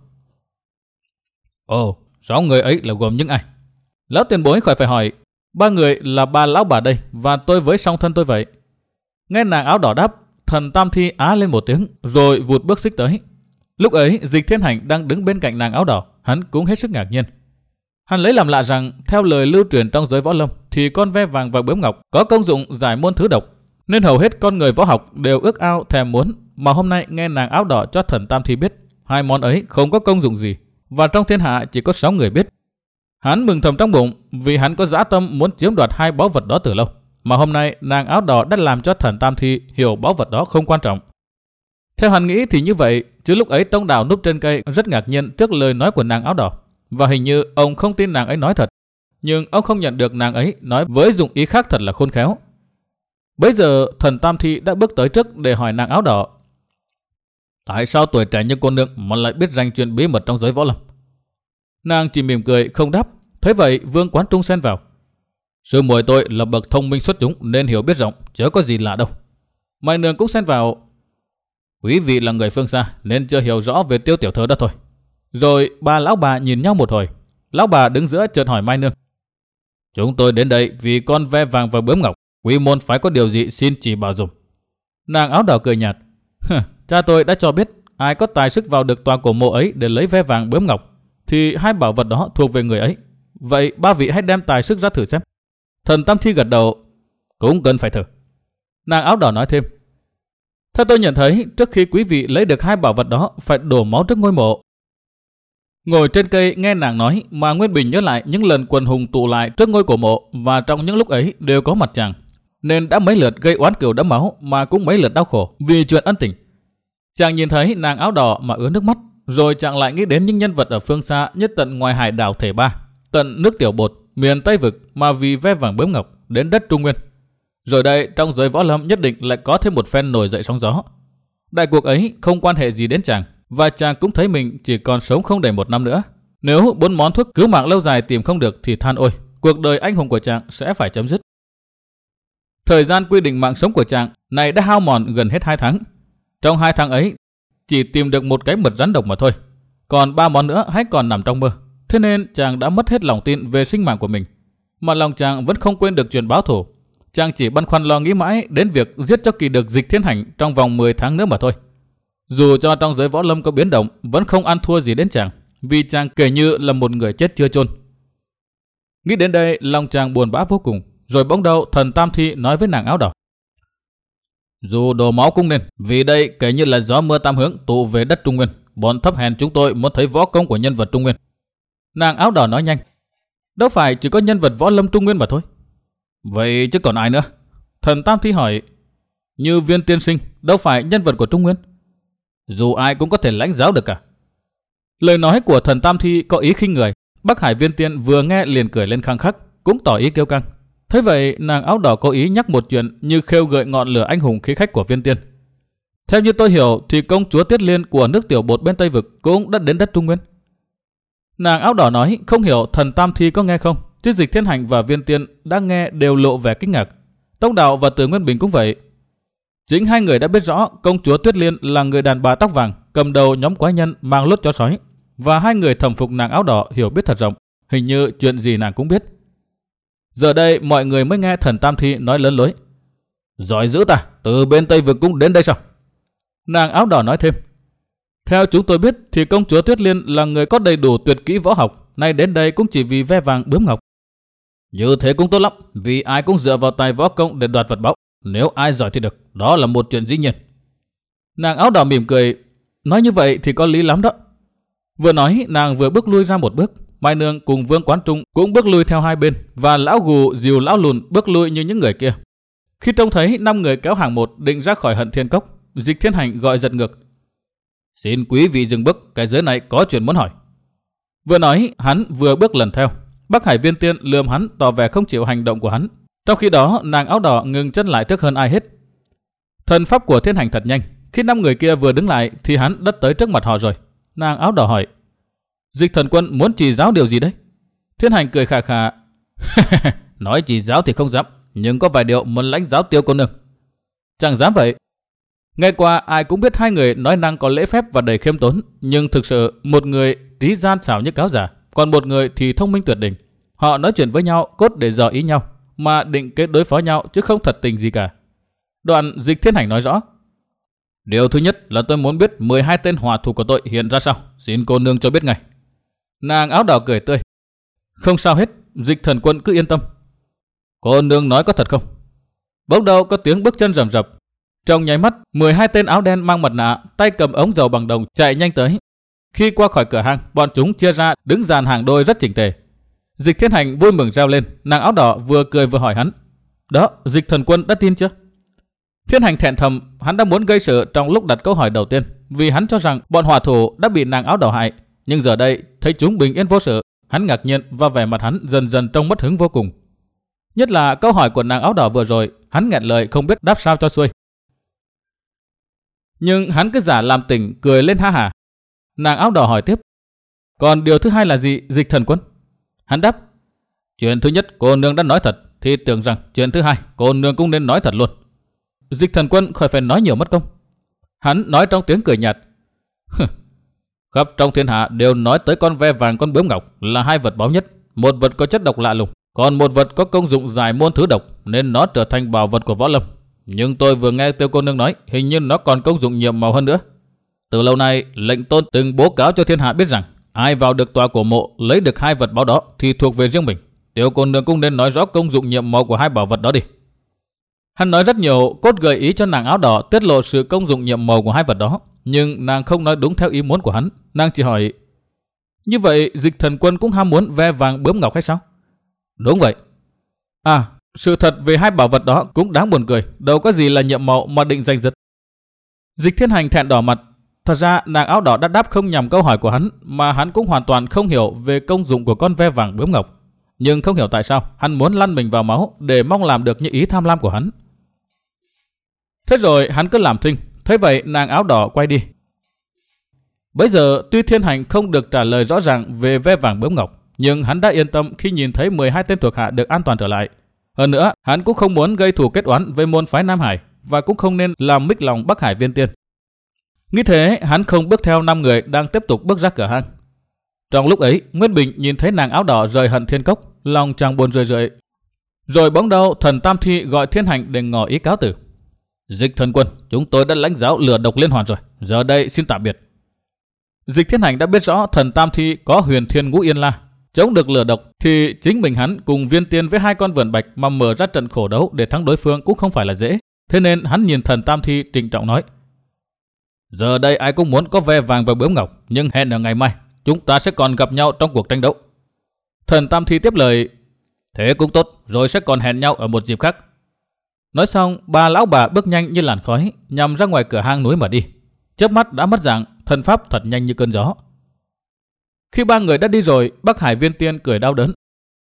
Ồ, sáu người ấy là gồm những ai? Lão tiền bối khỏi phải hỏi. Ba người là ba lão bà đây và tôi với song thân tôi vậy. Nghe nàng áo đỏ đáp, thần Tam Thi á lên một tiếng rồi vụt bước xích tới. Lúc ấy Dịch Thiên Hành đang đứng bên cạnh nàng áo đỏ, hắn cũng hết sức ngạc nhiên. Hắn lấy làm lạ rằng theo lời lưu truyền trong giới võ lâm thì con ve vàng và bướm ngọc có công dụng giải muôn thứ độc, nên hầu hết con người võ học đều ước ao thèm muốn. Mà hôm nay nghe nàng áo đỏ cho thần Tam Thi biết hai món ấy không có công dụng gì và trong thiên hạ chỉ có sáu người biết. Hắn mừng thầm trong bụng vì hắn có dã tâm muốn chiếm đoạt hai báu vật đó từ lâu. Mà hôm nay nàng áo đỏ đã làm cho thần Tam Thi hiểu báu vật đó không quan trọng. Theo hắn nghĩ thì như vậy, chứ lúc ấy Tông Đào núp trên cây rất ngạc nhiên trước lời nói của nàng áo đỏ. Và hình như ông không tin nàng ấy nói thật. Nhưng ông không nhận được nàng ấy nói với dụng ý khác thật là khôn khéo. Bây giờ thần Tam Thi đã bước tới trước để hỏi nàng áo đỏ. Tại sao tuổi trẻ như cô nương mà lại biết danh chuyện bí mật trong giới võ lâm? Nàng chỉ mỉm cười không đáp. Thế vậy Vương Quán Trung xen vào. Sư muội tôi là bậc thông minh xuất chúng nên hiểu biết rộng, chớ có gì lạ đâu. Mai Nương cũng xen vào. Quý vị là người phương xa nên chưa hiểu rõ về Tiêu tiểu thơ đó thôi. Rồi ba lão bà nhìn nhau một hồi. Lão bà đứng giữa chợt hỏi Mai Nương. Chúng tôi đến đây vì con ve vàng và bướm ngọc, quý môn phải có điều gì xin chỉ bảo dùm. Nàng áo đỏ cười nhạt. Cha tôi đã cho biết ai có tài sức vào được tòa cổ mộ ấy để lấy ve vàng bướm ngọc thì hai bảo vật đó thuộc về người ấy. Vậy ba vị hãy đem tài sức ra thử xem. Thần Tam Thi gật đầu. Cũng cần phải thử. Nàng áo đỏ nói thêm. Theo tôi nhận thấy trước khi quý vị lấy được hai bảo vật đó phải đổ máu trước ngôi mộ. Ngồi trên cây nghe nàng nói mà Nguyên Bình nhớ lại những lần quần hùng tụ lại trước ngôi cổ mộ và trong những lúc ấy đều có mặt chàng. Nên đã mấy lượt gây oán cừu đẫm máu mà cũng mấy lượt đau khổ vì chuyện ân tình. Chàng nhìn thấy nàng áo đỏ mà ứa nước mắt, rồi chàng lại nghĩ đến những nhân vật ở phương xa nhất tận ngoài hải đảo Thể Ba, tận nước Tiểu Bột, miền Tây Vực mà vì ve vàng bướm ngọc đến đất Trung Nguyên. Rồi đây trong giới võ lâm nhất định lại có thêm một phen nổi dậy sóng gió. Đại cuộc ấy không quan hệ gì đến chàng, và chàng cũng thấy mình chỉ còn sống không đầy một năm nữa. Nếu bốn món thuốc cứu mạng lâu dài tìm không được thì than ôi, cuộc đời anh hùng của chàng sẽ phải chấm dứt. Thời gian quy định mạng sống của chàng này đã hao mòn gần hết hai tháng. Trong hai tháng ấy chỉ tìm được một cái mật rắn độc mà thôi, còn ba món nữa hãy còn nằm trong mơ. Thế nên chàng đã mất hết lòng tin về sinh mạng của mình, mà lòng chàng vẫn không quên được chuyện báo thù. Chàng chỉ băn khoăn lo nghĩ mãi đến việc giết cho kỳ được Dịch Thiên Hành trong vòng mười tháng nữa mà thôi. Dù cho trong giới võ lâm có biến động, vẫn không ăn thua gì đến chàng, vì chàng kể như là một người chết chưa chôn. Nghĩ đến đây, lòng chàng buồn bã vô cùng. Rồi bỗng đầu thần Tam Thi nói với nàng áo đỏ: dù đổ máu cũng nên, vì đây kể như là gió mưa tam hướng tụ về đất Trung Nguyên. Bọn thấp hèn chúng tôi muốn thấy võ công của nhân vật Trung Nguyên. Nàng áo đỏ nói nhanh: đâu phải chỉ có nhân vật võ lâm Trung Nguyên mà thôi. Vậy chứ còn ai nữa? Thần Tam Thi hỏi: như Viên tiên sinh đâu phải nhân vật của Trung Nguyên? Dù ai cũng có thể lãnh giáo được cả. Lời nói của thần Tam Thi có ý khinh người. Bắc Hải Viên Tiên vừa nghe liền cười lên khăng khắc, cũng tỏ ý kêu căng. Thế vậy nàng áo đỏ có ý nhắc một chuyện như khêu gợi ngọn lửa anh hùng khí khách của Viên Tiên. Theo như tôi hiểu thì công chúa Tiết Liên của nước Tiểu Bột bên Tây Vực cũng đã đến đất Trung Nguyên. Nàng áo đỏ nói không hiểu thần Tam Thi có nghe không, chứ Dịch Thiên Hành và Viên Tiên đã nghe đều lộ vẻ kinh ngạc. Tông Đạo và Từ Nguyên Bình cũng vậy. Chính hai người đã biết rõ công chúa Tuyết Liên là người đàn bà tóc vàng cầm đầu nhóm quái nhân mang lốt chó sói, và hai người thầm phục nàng áo đỏ hiểu biết thật rộng, hình như chuyện gì nàng cũng biết. Giờ đây mọi người mới nghe thần Tam Thi nói lớn lối: giỏi dữ ta, từ bên Tây Vực cũng đến đây sao? Nàng áo đỏ nói thêm: theo chúng tôi biết thì công chúa Tuyết Liên là người có đầy đủ tuyệt kỹ võ học, nay đến đây cũng chỉ vì ve vàng bướm ngọc. Như thế cũng tốt lắm, vì ai cũng dựa vào tài võ công để đoạt vật báu. Nếu ai giỏi thì được, đó là một chuyện dĩ nhiên. Nàng áo đỏ mỉm cười: nói như vậy thì có lý lắm đó. Vừa nói nàng vừa bước lui ra một bước. Mai Nương cùng Vương Quán Trung cũng bước lui theo hai bên, và lão gù dìu lão lùn bước lui như những người kia. Khi trông thấy năm người kéo hàng một định ra khỏi Hận Thiên Cốc, Dịch Thiên Hành gọi giật ngược: xin quý vị dừng bước, cái giới này có chuyện muốn hỏi. Vừa nói hắn vừa bước lần theo. Bắc Hải Viên Tiên lườm hắn tỏ vẻ không chịu hành động của hắn. Trong khi đó nàng áo đỏ ngừng chân lại trước hơn ai hết. Thần pháp của Thiên Hành thật nhanh. Khi năm người kia vừa đứng lại thì hắn đã tới trước mặt họ rồi. Nàng áo đỏ hỏi: Dịch Thần Quân muốn chỉ giáo điều gì đấy? Thiên Hành cười khà khà: nói chỉ giáo thì không dám, nhưng có vài điều muốn lãnh giáo Tiêu cô nương. Chẳng dám vậy. Nghe qua ai cũng biết hai người nói năng có lễ phép và đầy khiêm tốn, nhưng thực sự một người trí gian xảo như cáo giả, còn một người thì thông minh tuyệt đỉnh. Họ nói chuyện với nhau cốt để dò ý nhau, mà định kết đối phó nhau chứ không thật tình gì cả. Đoạn Dịch Thiên Hành nói rõ: điều thứ nhất là tôi muốn biết mười hai tên hỏa thủ của tôi hiện ra sao, xin cô nương cho biết ngay. Nàng áo đỏ cười tươi: không sao hết, Dịch Thần Quân cứ yên tâm. Cô nương nói có thật không? Bỗng đầu có tiếng bước chân rầm rập. Trong nháy mắt, mười hai tên áo đen mang mặt nạ, tay cầm ống dầu bằng đồng chạy nhanh tới. Khi qua khỏi cửa hàng, bọn chúng chia ra đứng dàn hàng đôi rất chỉnh tề. Dịch Thiên Hành vui mừng reo lên. Nàng áo đỏ vừa cười vừa hỏi hắn: đó, Dịch Thần Quân đã tin chưa? Thiên Hành thẹn thầm, hắn đã muốn gây sự trong lúc đặt câu hỏi đầu tiên, vì hắn cho rằng bọn hỏa thủ đã bị nàng áo đỏ hại. Nhưng giờ đây thấy chúng bình yên vô sự, hắn ngạc nhiên và vẻ mặt hắn dần dần trông mất hứng vô cùng. Nhất là câu hỏi của nàng áo đỏ vừa rồi, hắn nghẹn lời không biết đáp sao cho xuôi. Nhưng hắn cứ giả làm tỉnh cười lên ha hả. Nàng áo đỏ hỏi tiếp: còn điều thứ hai là gì, Dịch Thần Quân? Hắn đáp: chuyện thứ nhất cô nương đã nói thật, thì tưởng rằng chuyện thứ hai cô nương cũng nên nói thật luôn. Dịch Thần Quân khỏi phải nói nhiều mất công. Hắn nói trong tiếng cười nhạt: khắp trong thiên hạ đều nói tới con ve vàng con bướm ngọc là hai vật báu nhất. Một vật có chất độc lạ lùng, còn một vật có công dụng giải muôn thứ độc, nên nó trở thành bảo vật của võ lâm. Nhưng tôi vừa nghe Tiêu cô nương nói hình như nó còn công dụng nhiệm màu hơn nữa. Từ lâu nay lệnh tôn từng bố cáo cho thiên hạ biết rằng ai vào được tòa cổ mộ lấy được hai vật báu đó thì thuộc về riêng mình. Tiêu cô nương cũng nên nói rõ công dụng nhiệm màu của hai bảo vật đó đi. Hắn nói rất nhiều, cốt gợi ý cho nàng áo đỏ tiết lộ sự công dụng nhiệm màu của hai vật đó, nhưng nàng không nói đúng theo ý muốn của hắn. Nàng chỉ hỏi: Như vậy Dịch Thần Quân cũng ham muốn ve vàng bướm ngọc hay sao? Đúng vậy. À, sự thật về hai bảo vật đó cũng đáng buồn cười, đâu có gì là nhiệm màu mà định giành giật. Dịch Thiên Hành thẹn đỏ mặt. Thật ra nàng áo đỏ đã đáp không nhằm câu hỏi của hắn, mà hắn cũng hoàn toàn không hiểu về công dụng của con ve vàng bướm ngọc. Nhưng không hiểu tại sao hắn muốn lăn mình vào máu để mong làm được như ý tham lam của hắn. Thế rồi hắn cứ làm thinh. Thế vậy nàng áo đỏ quay đi. Bây giờ tuy Thiên Hành không được trả lời rõ ràng về ve vàng bướm ngọc, nhưng hắn đã yên tâm khi nhìn thấy mười hai tên thuộc hạ được an toàn trở lại. Hơn nữa, hắn cũng không muốn gây thù kết oán với môn phái Nam Hải và cũng không nên làm mích lòng Bắc Hải Viên Tiên. Nghĩ thế, hắn không bước theo năm người đang tiếp tục bước ra cửa hang. Trong lúc ấy, Nguyên Bình nhìn thấy nàng áo đỏ rời Hận Thiên Cốc, lòng chàng buồn rười rượi. Rồi bỗng đâu thần Tam Thi gọi Thiên Hành để ngỏ ý cáo từ. Dịch Thần Quân, chúng tôi đã lãnh giáo lửa độc liên hoàn rồi, giờ đây xin tạm biệt. Dịch Thiên Hành đã biết rõ thần Tam Thi có Huyền Thiên Ngũ Yên La, chống được lửa độc thì chính mình hắn cùng Viên Tiên với hai con vượn bạch mà mở ra trận khổ đấu để thắng đối phương cũng không phải là dễ. Thế nên hắn nhìn thần Tam Thi trịnh trọng nói: Giờ đây ai cũng muốn có ve vàng và bướm ngọc, nhưng hẹn ở ngày mai chúng ta sẽ còn gặp nhau trong cuộc tranh đấu. Thần Tam Thi tiếp lời: Thế cũng tốt, rồi sẽ còn hẹn nhau ở một dịp khác. Nói xong, ba lão bà bước nhanh như làn khói nhằm ra ngoài cửa hang núi mà đi. Chớp mắt đã mất dạng, thần pháp thật nhanh như cơn gió. Khi ba người đã đi rồi, Bắc Hải Viên Tiên cười đau đớn.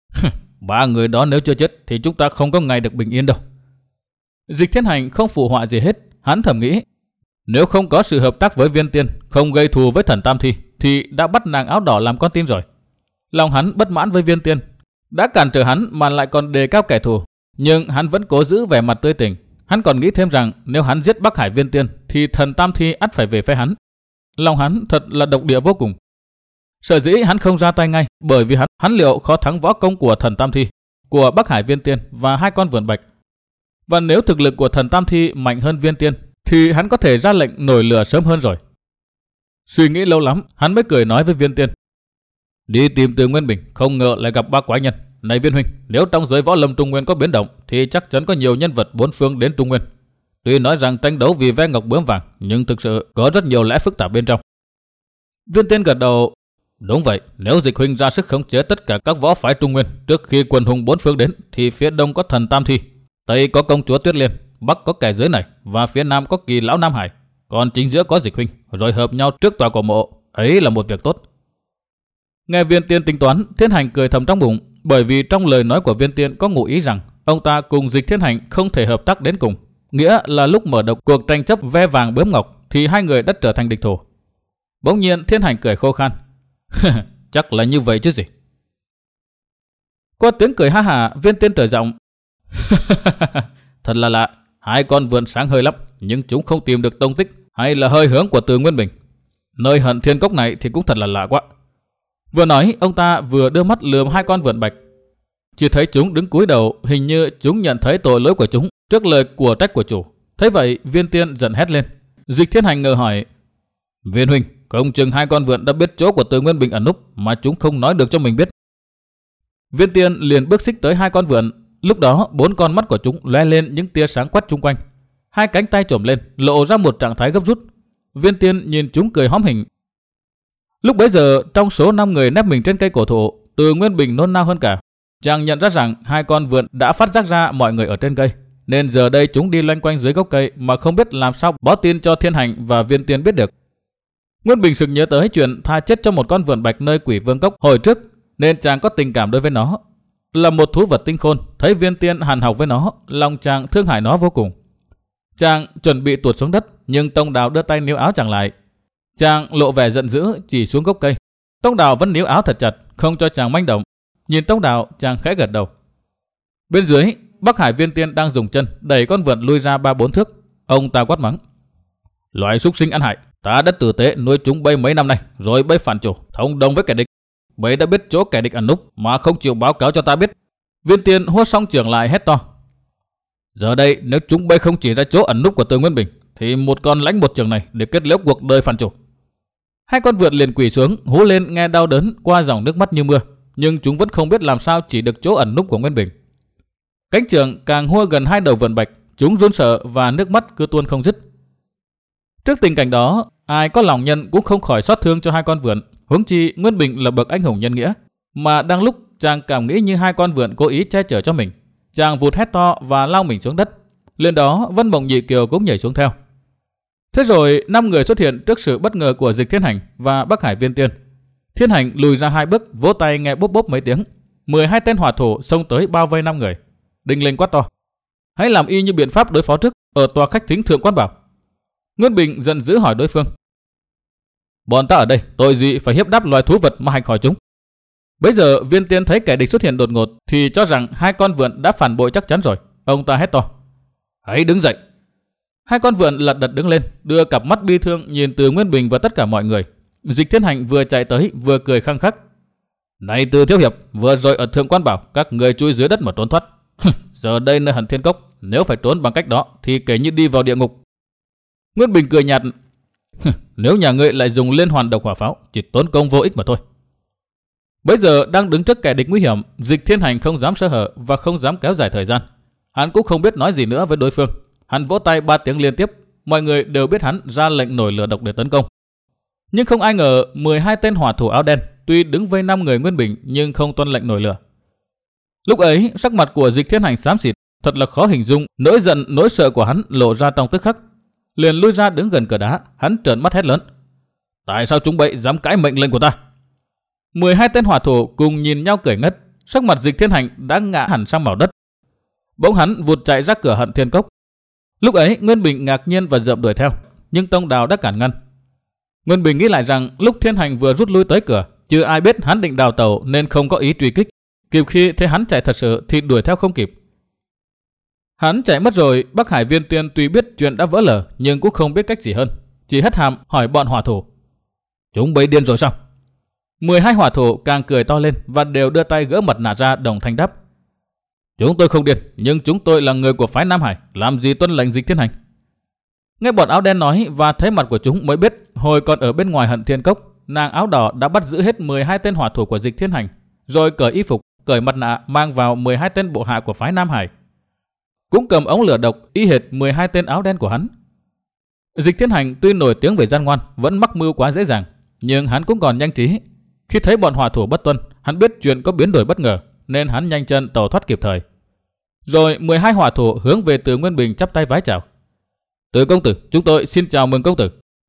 Ba người đó nếu chưa chết thì chúng ta không có ngày được bình yên đâu. Dịch Thiên Hành không phụ họa gì hết, hắn thầm nghĩ: Nếu không có sự hợp tác với Viên Tiên, không gây thù với thần Tam Thi, thì đã bắt nàng áo đỏ làm con tin rồi. Lòng hắn bất mãn với Viên Tiên, đã cản trở hắn mà lại còn đề cao kẻ thù. Nhưng hắn vẫn cố giữ vẻ mặt tươi tỉnh. Hắn còn nghĩ thêm rằng nếu hắn giết Bắc Hải Viên Tiên thì thần Tam Thi ắt phải về phe hắn. Lòng hắn thật là độc địa vô cùng. Sở dĩ hắn không ra tay ngay, bởi vì hắn hắn liệu khó thắng võ công của thần Tam Thi, của Bắc Hải Viên Tiên và hai con vượn bạch. Và nếu thực lực của thần Tam Thi mạnh hơn Viên Tiên thì hắn có thể ra lệnh nổi lửa sớm hơn rồi. Suy nghĩ lâu lắm, hắn mới cười nói với Viên Tiên: Đi tìm Từ Nguyên Bình, không ngờ lại gặp ba quái nhân. Này Viên huynh, nếu trong giới võ lâm Trung Nguyên có biến động thì chắc chắn có nhiều nhân vật bốn phương đến Trung Nguyên. Tuy nói rằng tranh đấu vì ve ngọc bướm vàng, nhưng thực sự có rất nhiều lẽ phức tạp bên trong. Viên Tiên gật đầu: Đúng vậy, nếu Dịch huynh ra sức khống chế tất cả các võ phái Trung Nguyên trước khi quần hùng bốn phương đến, thì phía đông có thần Tam Thi, tây có công chúa Tuyết Liên, bắc có kẻ dưới này và phía nam có Kỳ lão Nam Hải, còn chính giữa có Dịch huynh, rồi hợp nhau trước tòa cổ mộ, ấy là một việc tốt. Nghe Viên Tiên tính toán, Thiên Hành cười thầm trong bụng, bởi vì trong lời nói của Viên Tiên có ngụ ý rằng ông ta cùng Dịch Thiên Hành không thể hợp tác đến cùng, nghĩa là lúc mở đầu cuộc tranh chấp ve vàng bướm ngọc thì hai người đã trở thành địch thủ. Bỗng nhiên Thiên Hành cười khô khan: Chắc là như vậy chứ gì. Qua tiếng cười ha hả, Viên Tiên trở giọng: Thật là lạ, hai con vượn sáng hơi lắm, nhưng chúng không tìm được tông tích hay là hơi hướng của Từ Nguyên Bình. Nơi Hận Thiên Cốc này thì cũng thật là lạ quá. Vừa nói, ông ta vừa đưa mắt lườm hai con vượn bạch. Chỉ thấy chúng đứng cúi đầu, hình như chúng nhận thấy tội lỗi của chúng trước lời của trách của chủ. Thế vậy, Viên Tiên giận hét lên. Dịch Thiên Hành ngờ hỏi: Viên huynh, không chừng hai con vượn đã biết chỗ của Từ Nguyên Bình ẩn núp mà chúng không nói được cho mình biết. Viên Tiên liền bước xích tới hai con vượn. Lúc đó, bốn con mắt của chúng lóe lên những tia sáng quắt chung quanh. Hai cánh tay chồm lên, lộ ra một trạng thái gấp rút. Viên Tiên nhìn chúng cười hóm hình. Lúc bấy giờ, trong số năm người nép mình trên cây cổ thụ, Từ Nguyên Bình nôn nao hơn cả. Chàng nhận ra rằng hai con vượn đã phát giác ra mọi người ở trên cây, nên giờ đây chúng đi loanh quanh dưới gốc cây mà không biết làm sao báo tin cho Thiên Hành và Viên Tiên biết được. Nguyên Bình sực nhớ tới chuyện tha chết cho một con vượn bạch nơi Quỷ Vương Cốc hồi trước, nên chàng có tình cảm đối với nó. Là một thú vật tinh khôn, thấy Viên Tiên hàn học với nó, lòng chàng thương hại nó vô cùng. Chàng chuẩn bị tuột xuống đất, nhưng Tông Đào đưa tay níu áo chàng lại. Chàng lộ vẻ giận dữ chỉ xuống gốc cây. Tông Đào vẫn níu áo thật chặt, không cho chàng manh động. Nhìn Tông Đào, chàng khẽ gật đầu. Bên dưới, Bắc Hải Viên Tiên đang dùng chân đẩy con vượn lui ra ba bốn thước. Ông ta quát mắng: Loại súc sinh ăn hại, ta đã tử tế nuôi chúng bấy mấy năm nay, rồi bấy phản chủ, thông đồng với kẻ địch. Bấy đã biết chỗ kẻ địch ẩn núp mà không chịu báo cáo cho ta biết. Viên Tiên hốt xong trường lại hét to: Giờ đây nếu chúng bấy không chỉ ra chỗ ẩn núp của Từ Nguyên Bình, thì một con lãnh một trường này để kết liễu cuộc đời phản chủ. Hai con vượn liền quỳ xuống, hú lên nghe đau đớn qua dòng nước mắt như mưa, nhưng chúng vẫn không biết làm sao chỉ được chỗ ẩn núp của Nguyên Bình. Cánh trường càng hua gần hai đầu vượn bạch, chúng run sợ và nước mắt cứ tuôn không dứt. Trước tình cảnh đó, ai có lòng nhân cũng không khỏi xót thương cho hai con vượn, Huống chi Nguyên Bình là bậc anh hùng nhân nghĩa, mà đang lúc chàng cảm nghĩ như hai con vượn cố ý che chở cho mình, chàng vụt hét to và lao mình xuống đất. Liền đó Vân Mộng Nhị Kiều cũng nhảy xuống theo. Thế rồi năm người xuất hiện trước sự bất ngờ của Dịch Thiên Hành và Bắc Hải Viên Tiên. Thiên Hành lùi ra hai bước, vỗ tay nghe bốp bốp mấy tiếng. mười hai tên hỏa thủ xông tới bao vây năm người. Đinh Linh quát to: hãy làm y như biện pháp đối phó trước ở tòa khách thính Thượng Quan Bảo. Nguyên Bình giận dữ hỏi đối phương: bọn ta ở đây tội gì phải hiếp đáp loài thú vật mà hành hỏi chúng? Bấy giờ Viên Tiên thấy kẻ địch xuất hiện đột ngột thì cho rằng hai con vượn đã phản bội chắc chắn rồi. Ông ta hét to: hãy đứng dậy. Hai con vượn lật đật đứng lên, đưa cặp mắt bi thương nhìn từ Nguyên Bình và tất cả mọi người. Dịch Thiên Hành vừa chạy tới vừa cười khăng khắc: này Từ thiếu hiệp, vừa rồi ở Thượng Quan Bảo các người chui dưới đất mà trốn thoát. Giờ đây nơi Hận Thiên Cốc, nếu phải trốn bằng cách đó thì kể như đi vào địa ngục. Nguyên Bình cười nhạt: nếu nhà ngươi lại dùng liên hoàn độc hỏa pháo, chỉ tốn công vô ích mà thôi. Bây giờ đang đứng trước kẻ địch nguy hiểm, Dịch Thiên Hành không dám sơ hở và không dám kéo dài thời gian. Hắn cũng không biết nói gì nữa với đối phương. Hắn vỗ tay ba tiếng liên tiếp, mọi người đều biết hắn ra lệnh nổi lửa độc để tấn công. Nhưng không ai ngờ mười hai tên hỏa thủ áo đen tuy đứng vây năm người Nguyên Bình nhưng không tuân lệnh nổi lửa. Lúc ấy sắc mặt của Dịch Thiên Hành xám xịt, thật là khó hình dung nỗi giận nỗi sợ của hắn lộ ra trong tức khắc. Liền lui ra đứng gần cửa đá, hắn trợn mắt hét lớn: tại sao chúng bậy dám cãi mệnh lệnh của ta? mười hai tên hỏa thủ cùng nhìn nhau cười ngất, sắc mặt Dịch Thiên Hành đã ngã hẳn sang màu đất. Bỗng hắn vụt chạy ra cửa Hận Thiên Cốc. Lúc ấy Nguyên Bình ngạc nhiên và rượm đuổi theo, nhưng Tông Đào đã cản ngăn. Nguyên Bình nghĩ lại rằng lúc Thiên Hành vừa rút lui tới cửa, chưa ai biết hắn định đào tẩu nên không có ý truy kích. Kịp khi thấy hắn chạy thật sự thì đuổi theo không kịp. Hắn chạy mất rồi, Bắc Hải Viên Tiên tuy biết chuyện đã vỡ lở nhưng cũng không biết cách gì hơn, chỉ hất hàm hỏi bọn hỏa thủ: chúng bấy điên rồi sao? mười hai hỏa thủ càng cười to lên và đều đưa tay gỡ mặt nạ ra đồng thanh đáp: chúng tôi không điên, nhưng chúng tôi là người của phái Nam Hải, làm gì tuân lệnh Dịch Thiên Hành. Nghe bọn áo đen nói và thấy mặt của chúng mới biết hồi còn ở bên ngoài Hận Thiên Cốc, nàng áo đỏ đã bắt giữ hết mười hai tên hỏa thủ của Dịch Thiên Hành, rồi cởi y phục, cởi mặt nạ mang vào mười hai tên bộ hạ của phái Nam Hải, cũng cầm ống lửa độc y hệt mười hai tên áo đen của hắn. Dịch Thiên Hành tuy nổi tiếng về gian ngoan, vẫn mắc mưu quá dễ dàng, nhưng hắn cũng còn nhanh trí. Khi thấy bọn hỏa thủ bất tuân, hắn biết chuyện có biến đổi bất ngờ nên hắn nhanh chân tẩu thoát kịp thời. Rồi mười hai hỏa thủ hướng về Từ Nguyên Bình chắp tay vái chào: Từ công tử, chúng tôi xin chào mừng công tử.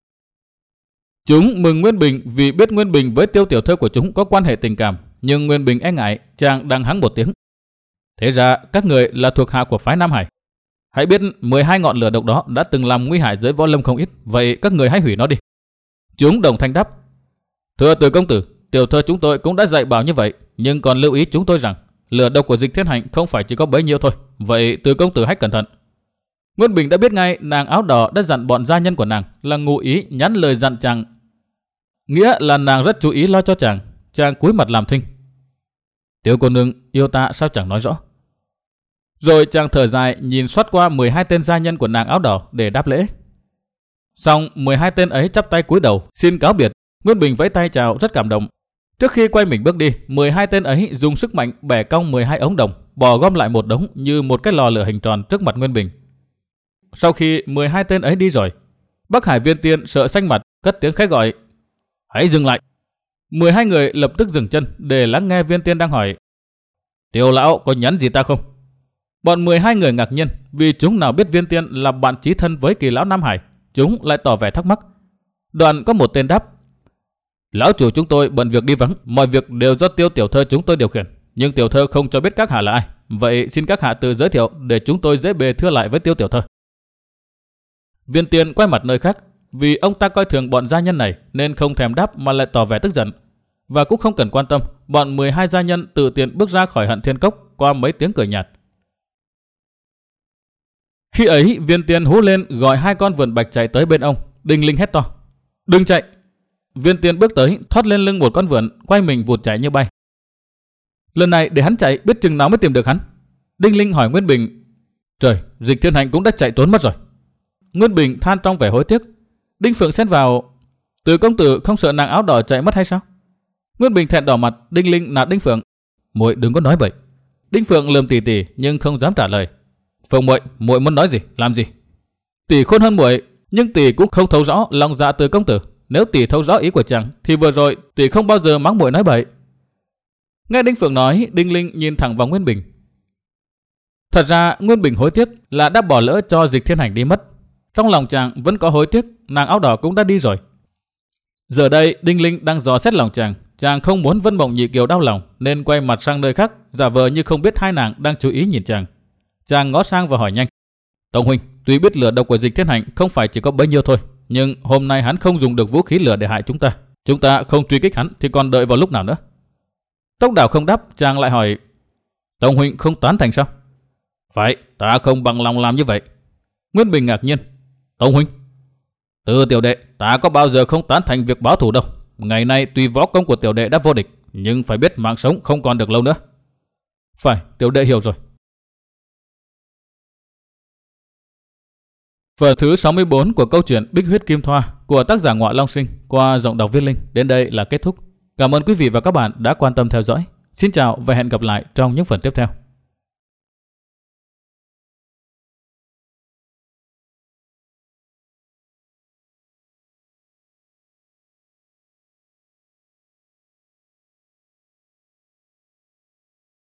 Chúng mừng Nguyên Bình vì biết Nguyên Bình với Tiêu tiểu thơ của chúng có quan hệ tình cảm, nhưng Nguyên Bình e ngại, chàng đằng hắng một tiếng: thế ra các người là thuộc hạ của phái Nam Hải. Hãy biết mười hai ngọn lửa độc đó đã từng làm nguy hại giới võ lâm không ít, vậy các người hãy hủy nó đi. Chúng đồng thanh đáp: thưa Từ công tử, tiểu thơ chúng tôi cũng đã dạy bảo như vậy, nhưng còn lưu ý chúng tôi rằng lửa độc của Dịch Thiên Hành không phải chỉ có bấy nhiêu thôi, vậy Từ công tử hãy cẩn thận. Nguyên Bình đã biết ngay nàng áo đỏ đã dặn bọn gia nhân của nàng là ngụ ý nhắn lời dặn chàng, nghĩa là nàng rất chú ý lo cho chàng. Chàng cúi mặt làm thinh: tiểu cô nương yêu ta sao chẳng nói rõ. Rồi chàng thở dài nhìn xoát qua mười hai tên gia nhân của nàng áo đỏ để đáp lễ. Xong mười hai tên ấy chắp tay cúi đầu xin cáo biệt. Nguyên Bình vẫy tay chào rất cảm động. Trước khi quay mình bước đi, mười hai tên ấy dùng sức mạnh bẻ cong mười hai ống đồng, bỏ gom lại một đống như một cái lò lửa hình tròn trước mặt Nguyên Bình. Sau khi mười hai tên ấy đi rồi, Bắc Hải Viên Tiên sợ xanh mặt, cất tiếng khẽ gọi: hãy dừng lại. mười hai người lập tức dừng chân để lắng nghe Viên Tiên đang hỏi: Tiểu lão có nhắn gì ta không? Bọn mười hai người ngạc nhiên vì chúng nào biết Viên Tiên là bạn chí thân với Kỳ lão Nam Hải. Chúng lại tỏ vẻ thắc mắc. Đoạn có một tên đáp: lão chủ chúng tôi bận việc đi vắng, mọi việc đều do Tiêu tiểu thơ chúng tôi điều khiển, nhưng tiểu thơ không cho biết các hạ là ai, vậy xin các hạ tự giới thiệu để chúng tôi dễ bề thưa lại với Tiêu tiểu thơ. Viên Tiên quay mặt nơi khác, vì ông ta coi thường bọn gia nhân này nên không thèm đáp mà lại tỏ vẻ tức giận. Và cũng không cần quan tâm, bọn mười hai gia nhân tự tiện bước ra khỏi Hận Thiên Cốc qua mấy tiếng cười nhạt. Khi ấy Viên Tiên hú lên gọi hai con vượn bạch chạy tới bên ông. Đinh Linh hét to: đừng chạy! Viên Tiên bước tới thoát lên lưng một con vượn, quay mình vụt chạy như bay. Lần này để hắn chạy biết chừng nào mới tìm được hắn. Đinh Linh hỏi Nguyên Bình: trời, Dịch Thiên Hành cũng đã chạy trốn mất rồi. Nguyên Bình than trong vẻ hối tiếc. Đinh Phượng xen vào: Từ công tử không sợ nàng áo đỏ chạy mất hay sao? Nguyên Bình thẹn đỏ mặt. Đinh Linh nạt Đinh Phượng: muội đừng có nói bậy. Đinh Phượng lườm tỉ tỉ nhưng không dám trả lời. Phượng muội, muội muốn nói gì, làm gì? Tỷ khôn hơn muội, nhưng tỷ cũng không thấu rõ lòng dạ Từ công tử, Nếu tỷ thấu rõ ý của chàng thì vừa rồi tỷ không bao giờ mắng muội nói bậy. Nghe Đinh Phượng nói, Đinh Linh nhìn thẳng vào Nguyên Bình. Thật ra Nguyên Bình hối tiếc là đã bỏ lỡ cho Dịch Thiên Hành đi mất. Trong lòng chàng vẫn có hối tiếc, nàng áo đỏ cũng đã đi rồi. Giờ đây Đinh Linh đang dò xét lòng chàng, chàng không muốn Vân Mộng Nhị Kiều đau lòng nên quay mặt sang nơi khác, giả vờ như không biết hai nàng đang chú ý nhìn chàng. Chàng ngó sang và hỏi nhanh: Tông huynh, tuy biết lửa độc của Dịch Thiên Hành không phải chỉ có bấy nhiêu thôi, nhưng hôm nay hắn không dùng được vũ khí lửa để hại chúng ta. Chúng ta không truy kích hắn thì còn đợi vào lúc nào nữa? Tốc Đảo không đáp, chàng lại hỏi: Tông huynh không tán thành sao? Phải, ta không bằng lòng làm như vậy. Nguyên Bình ngạc nhiên: Tông huynh? Từ tiểu đệ, ta có bao giờ không tán thành việc báo thù đâu. Ngày nay tuy võ công của tiểu đệ đã vô địch, nhưng phải biết mạng sống không còn được lâu nữa. Phải, tiểu đệ hiểu rồi. Phần thứ sáu mươi tư của câu chuyện Bích Huyết Kim Thoa của tác giả Ngọa Long Sinh qua giọng đọc Viết Linh đến đây là kết thúc. Cảm ơn quý vị và các bạn đã quan tâm theo dõi. Xin chào và hẹn gặp lại trong những phần tiếp theo.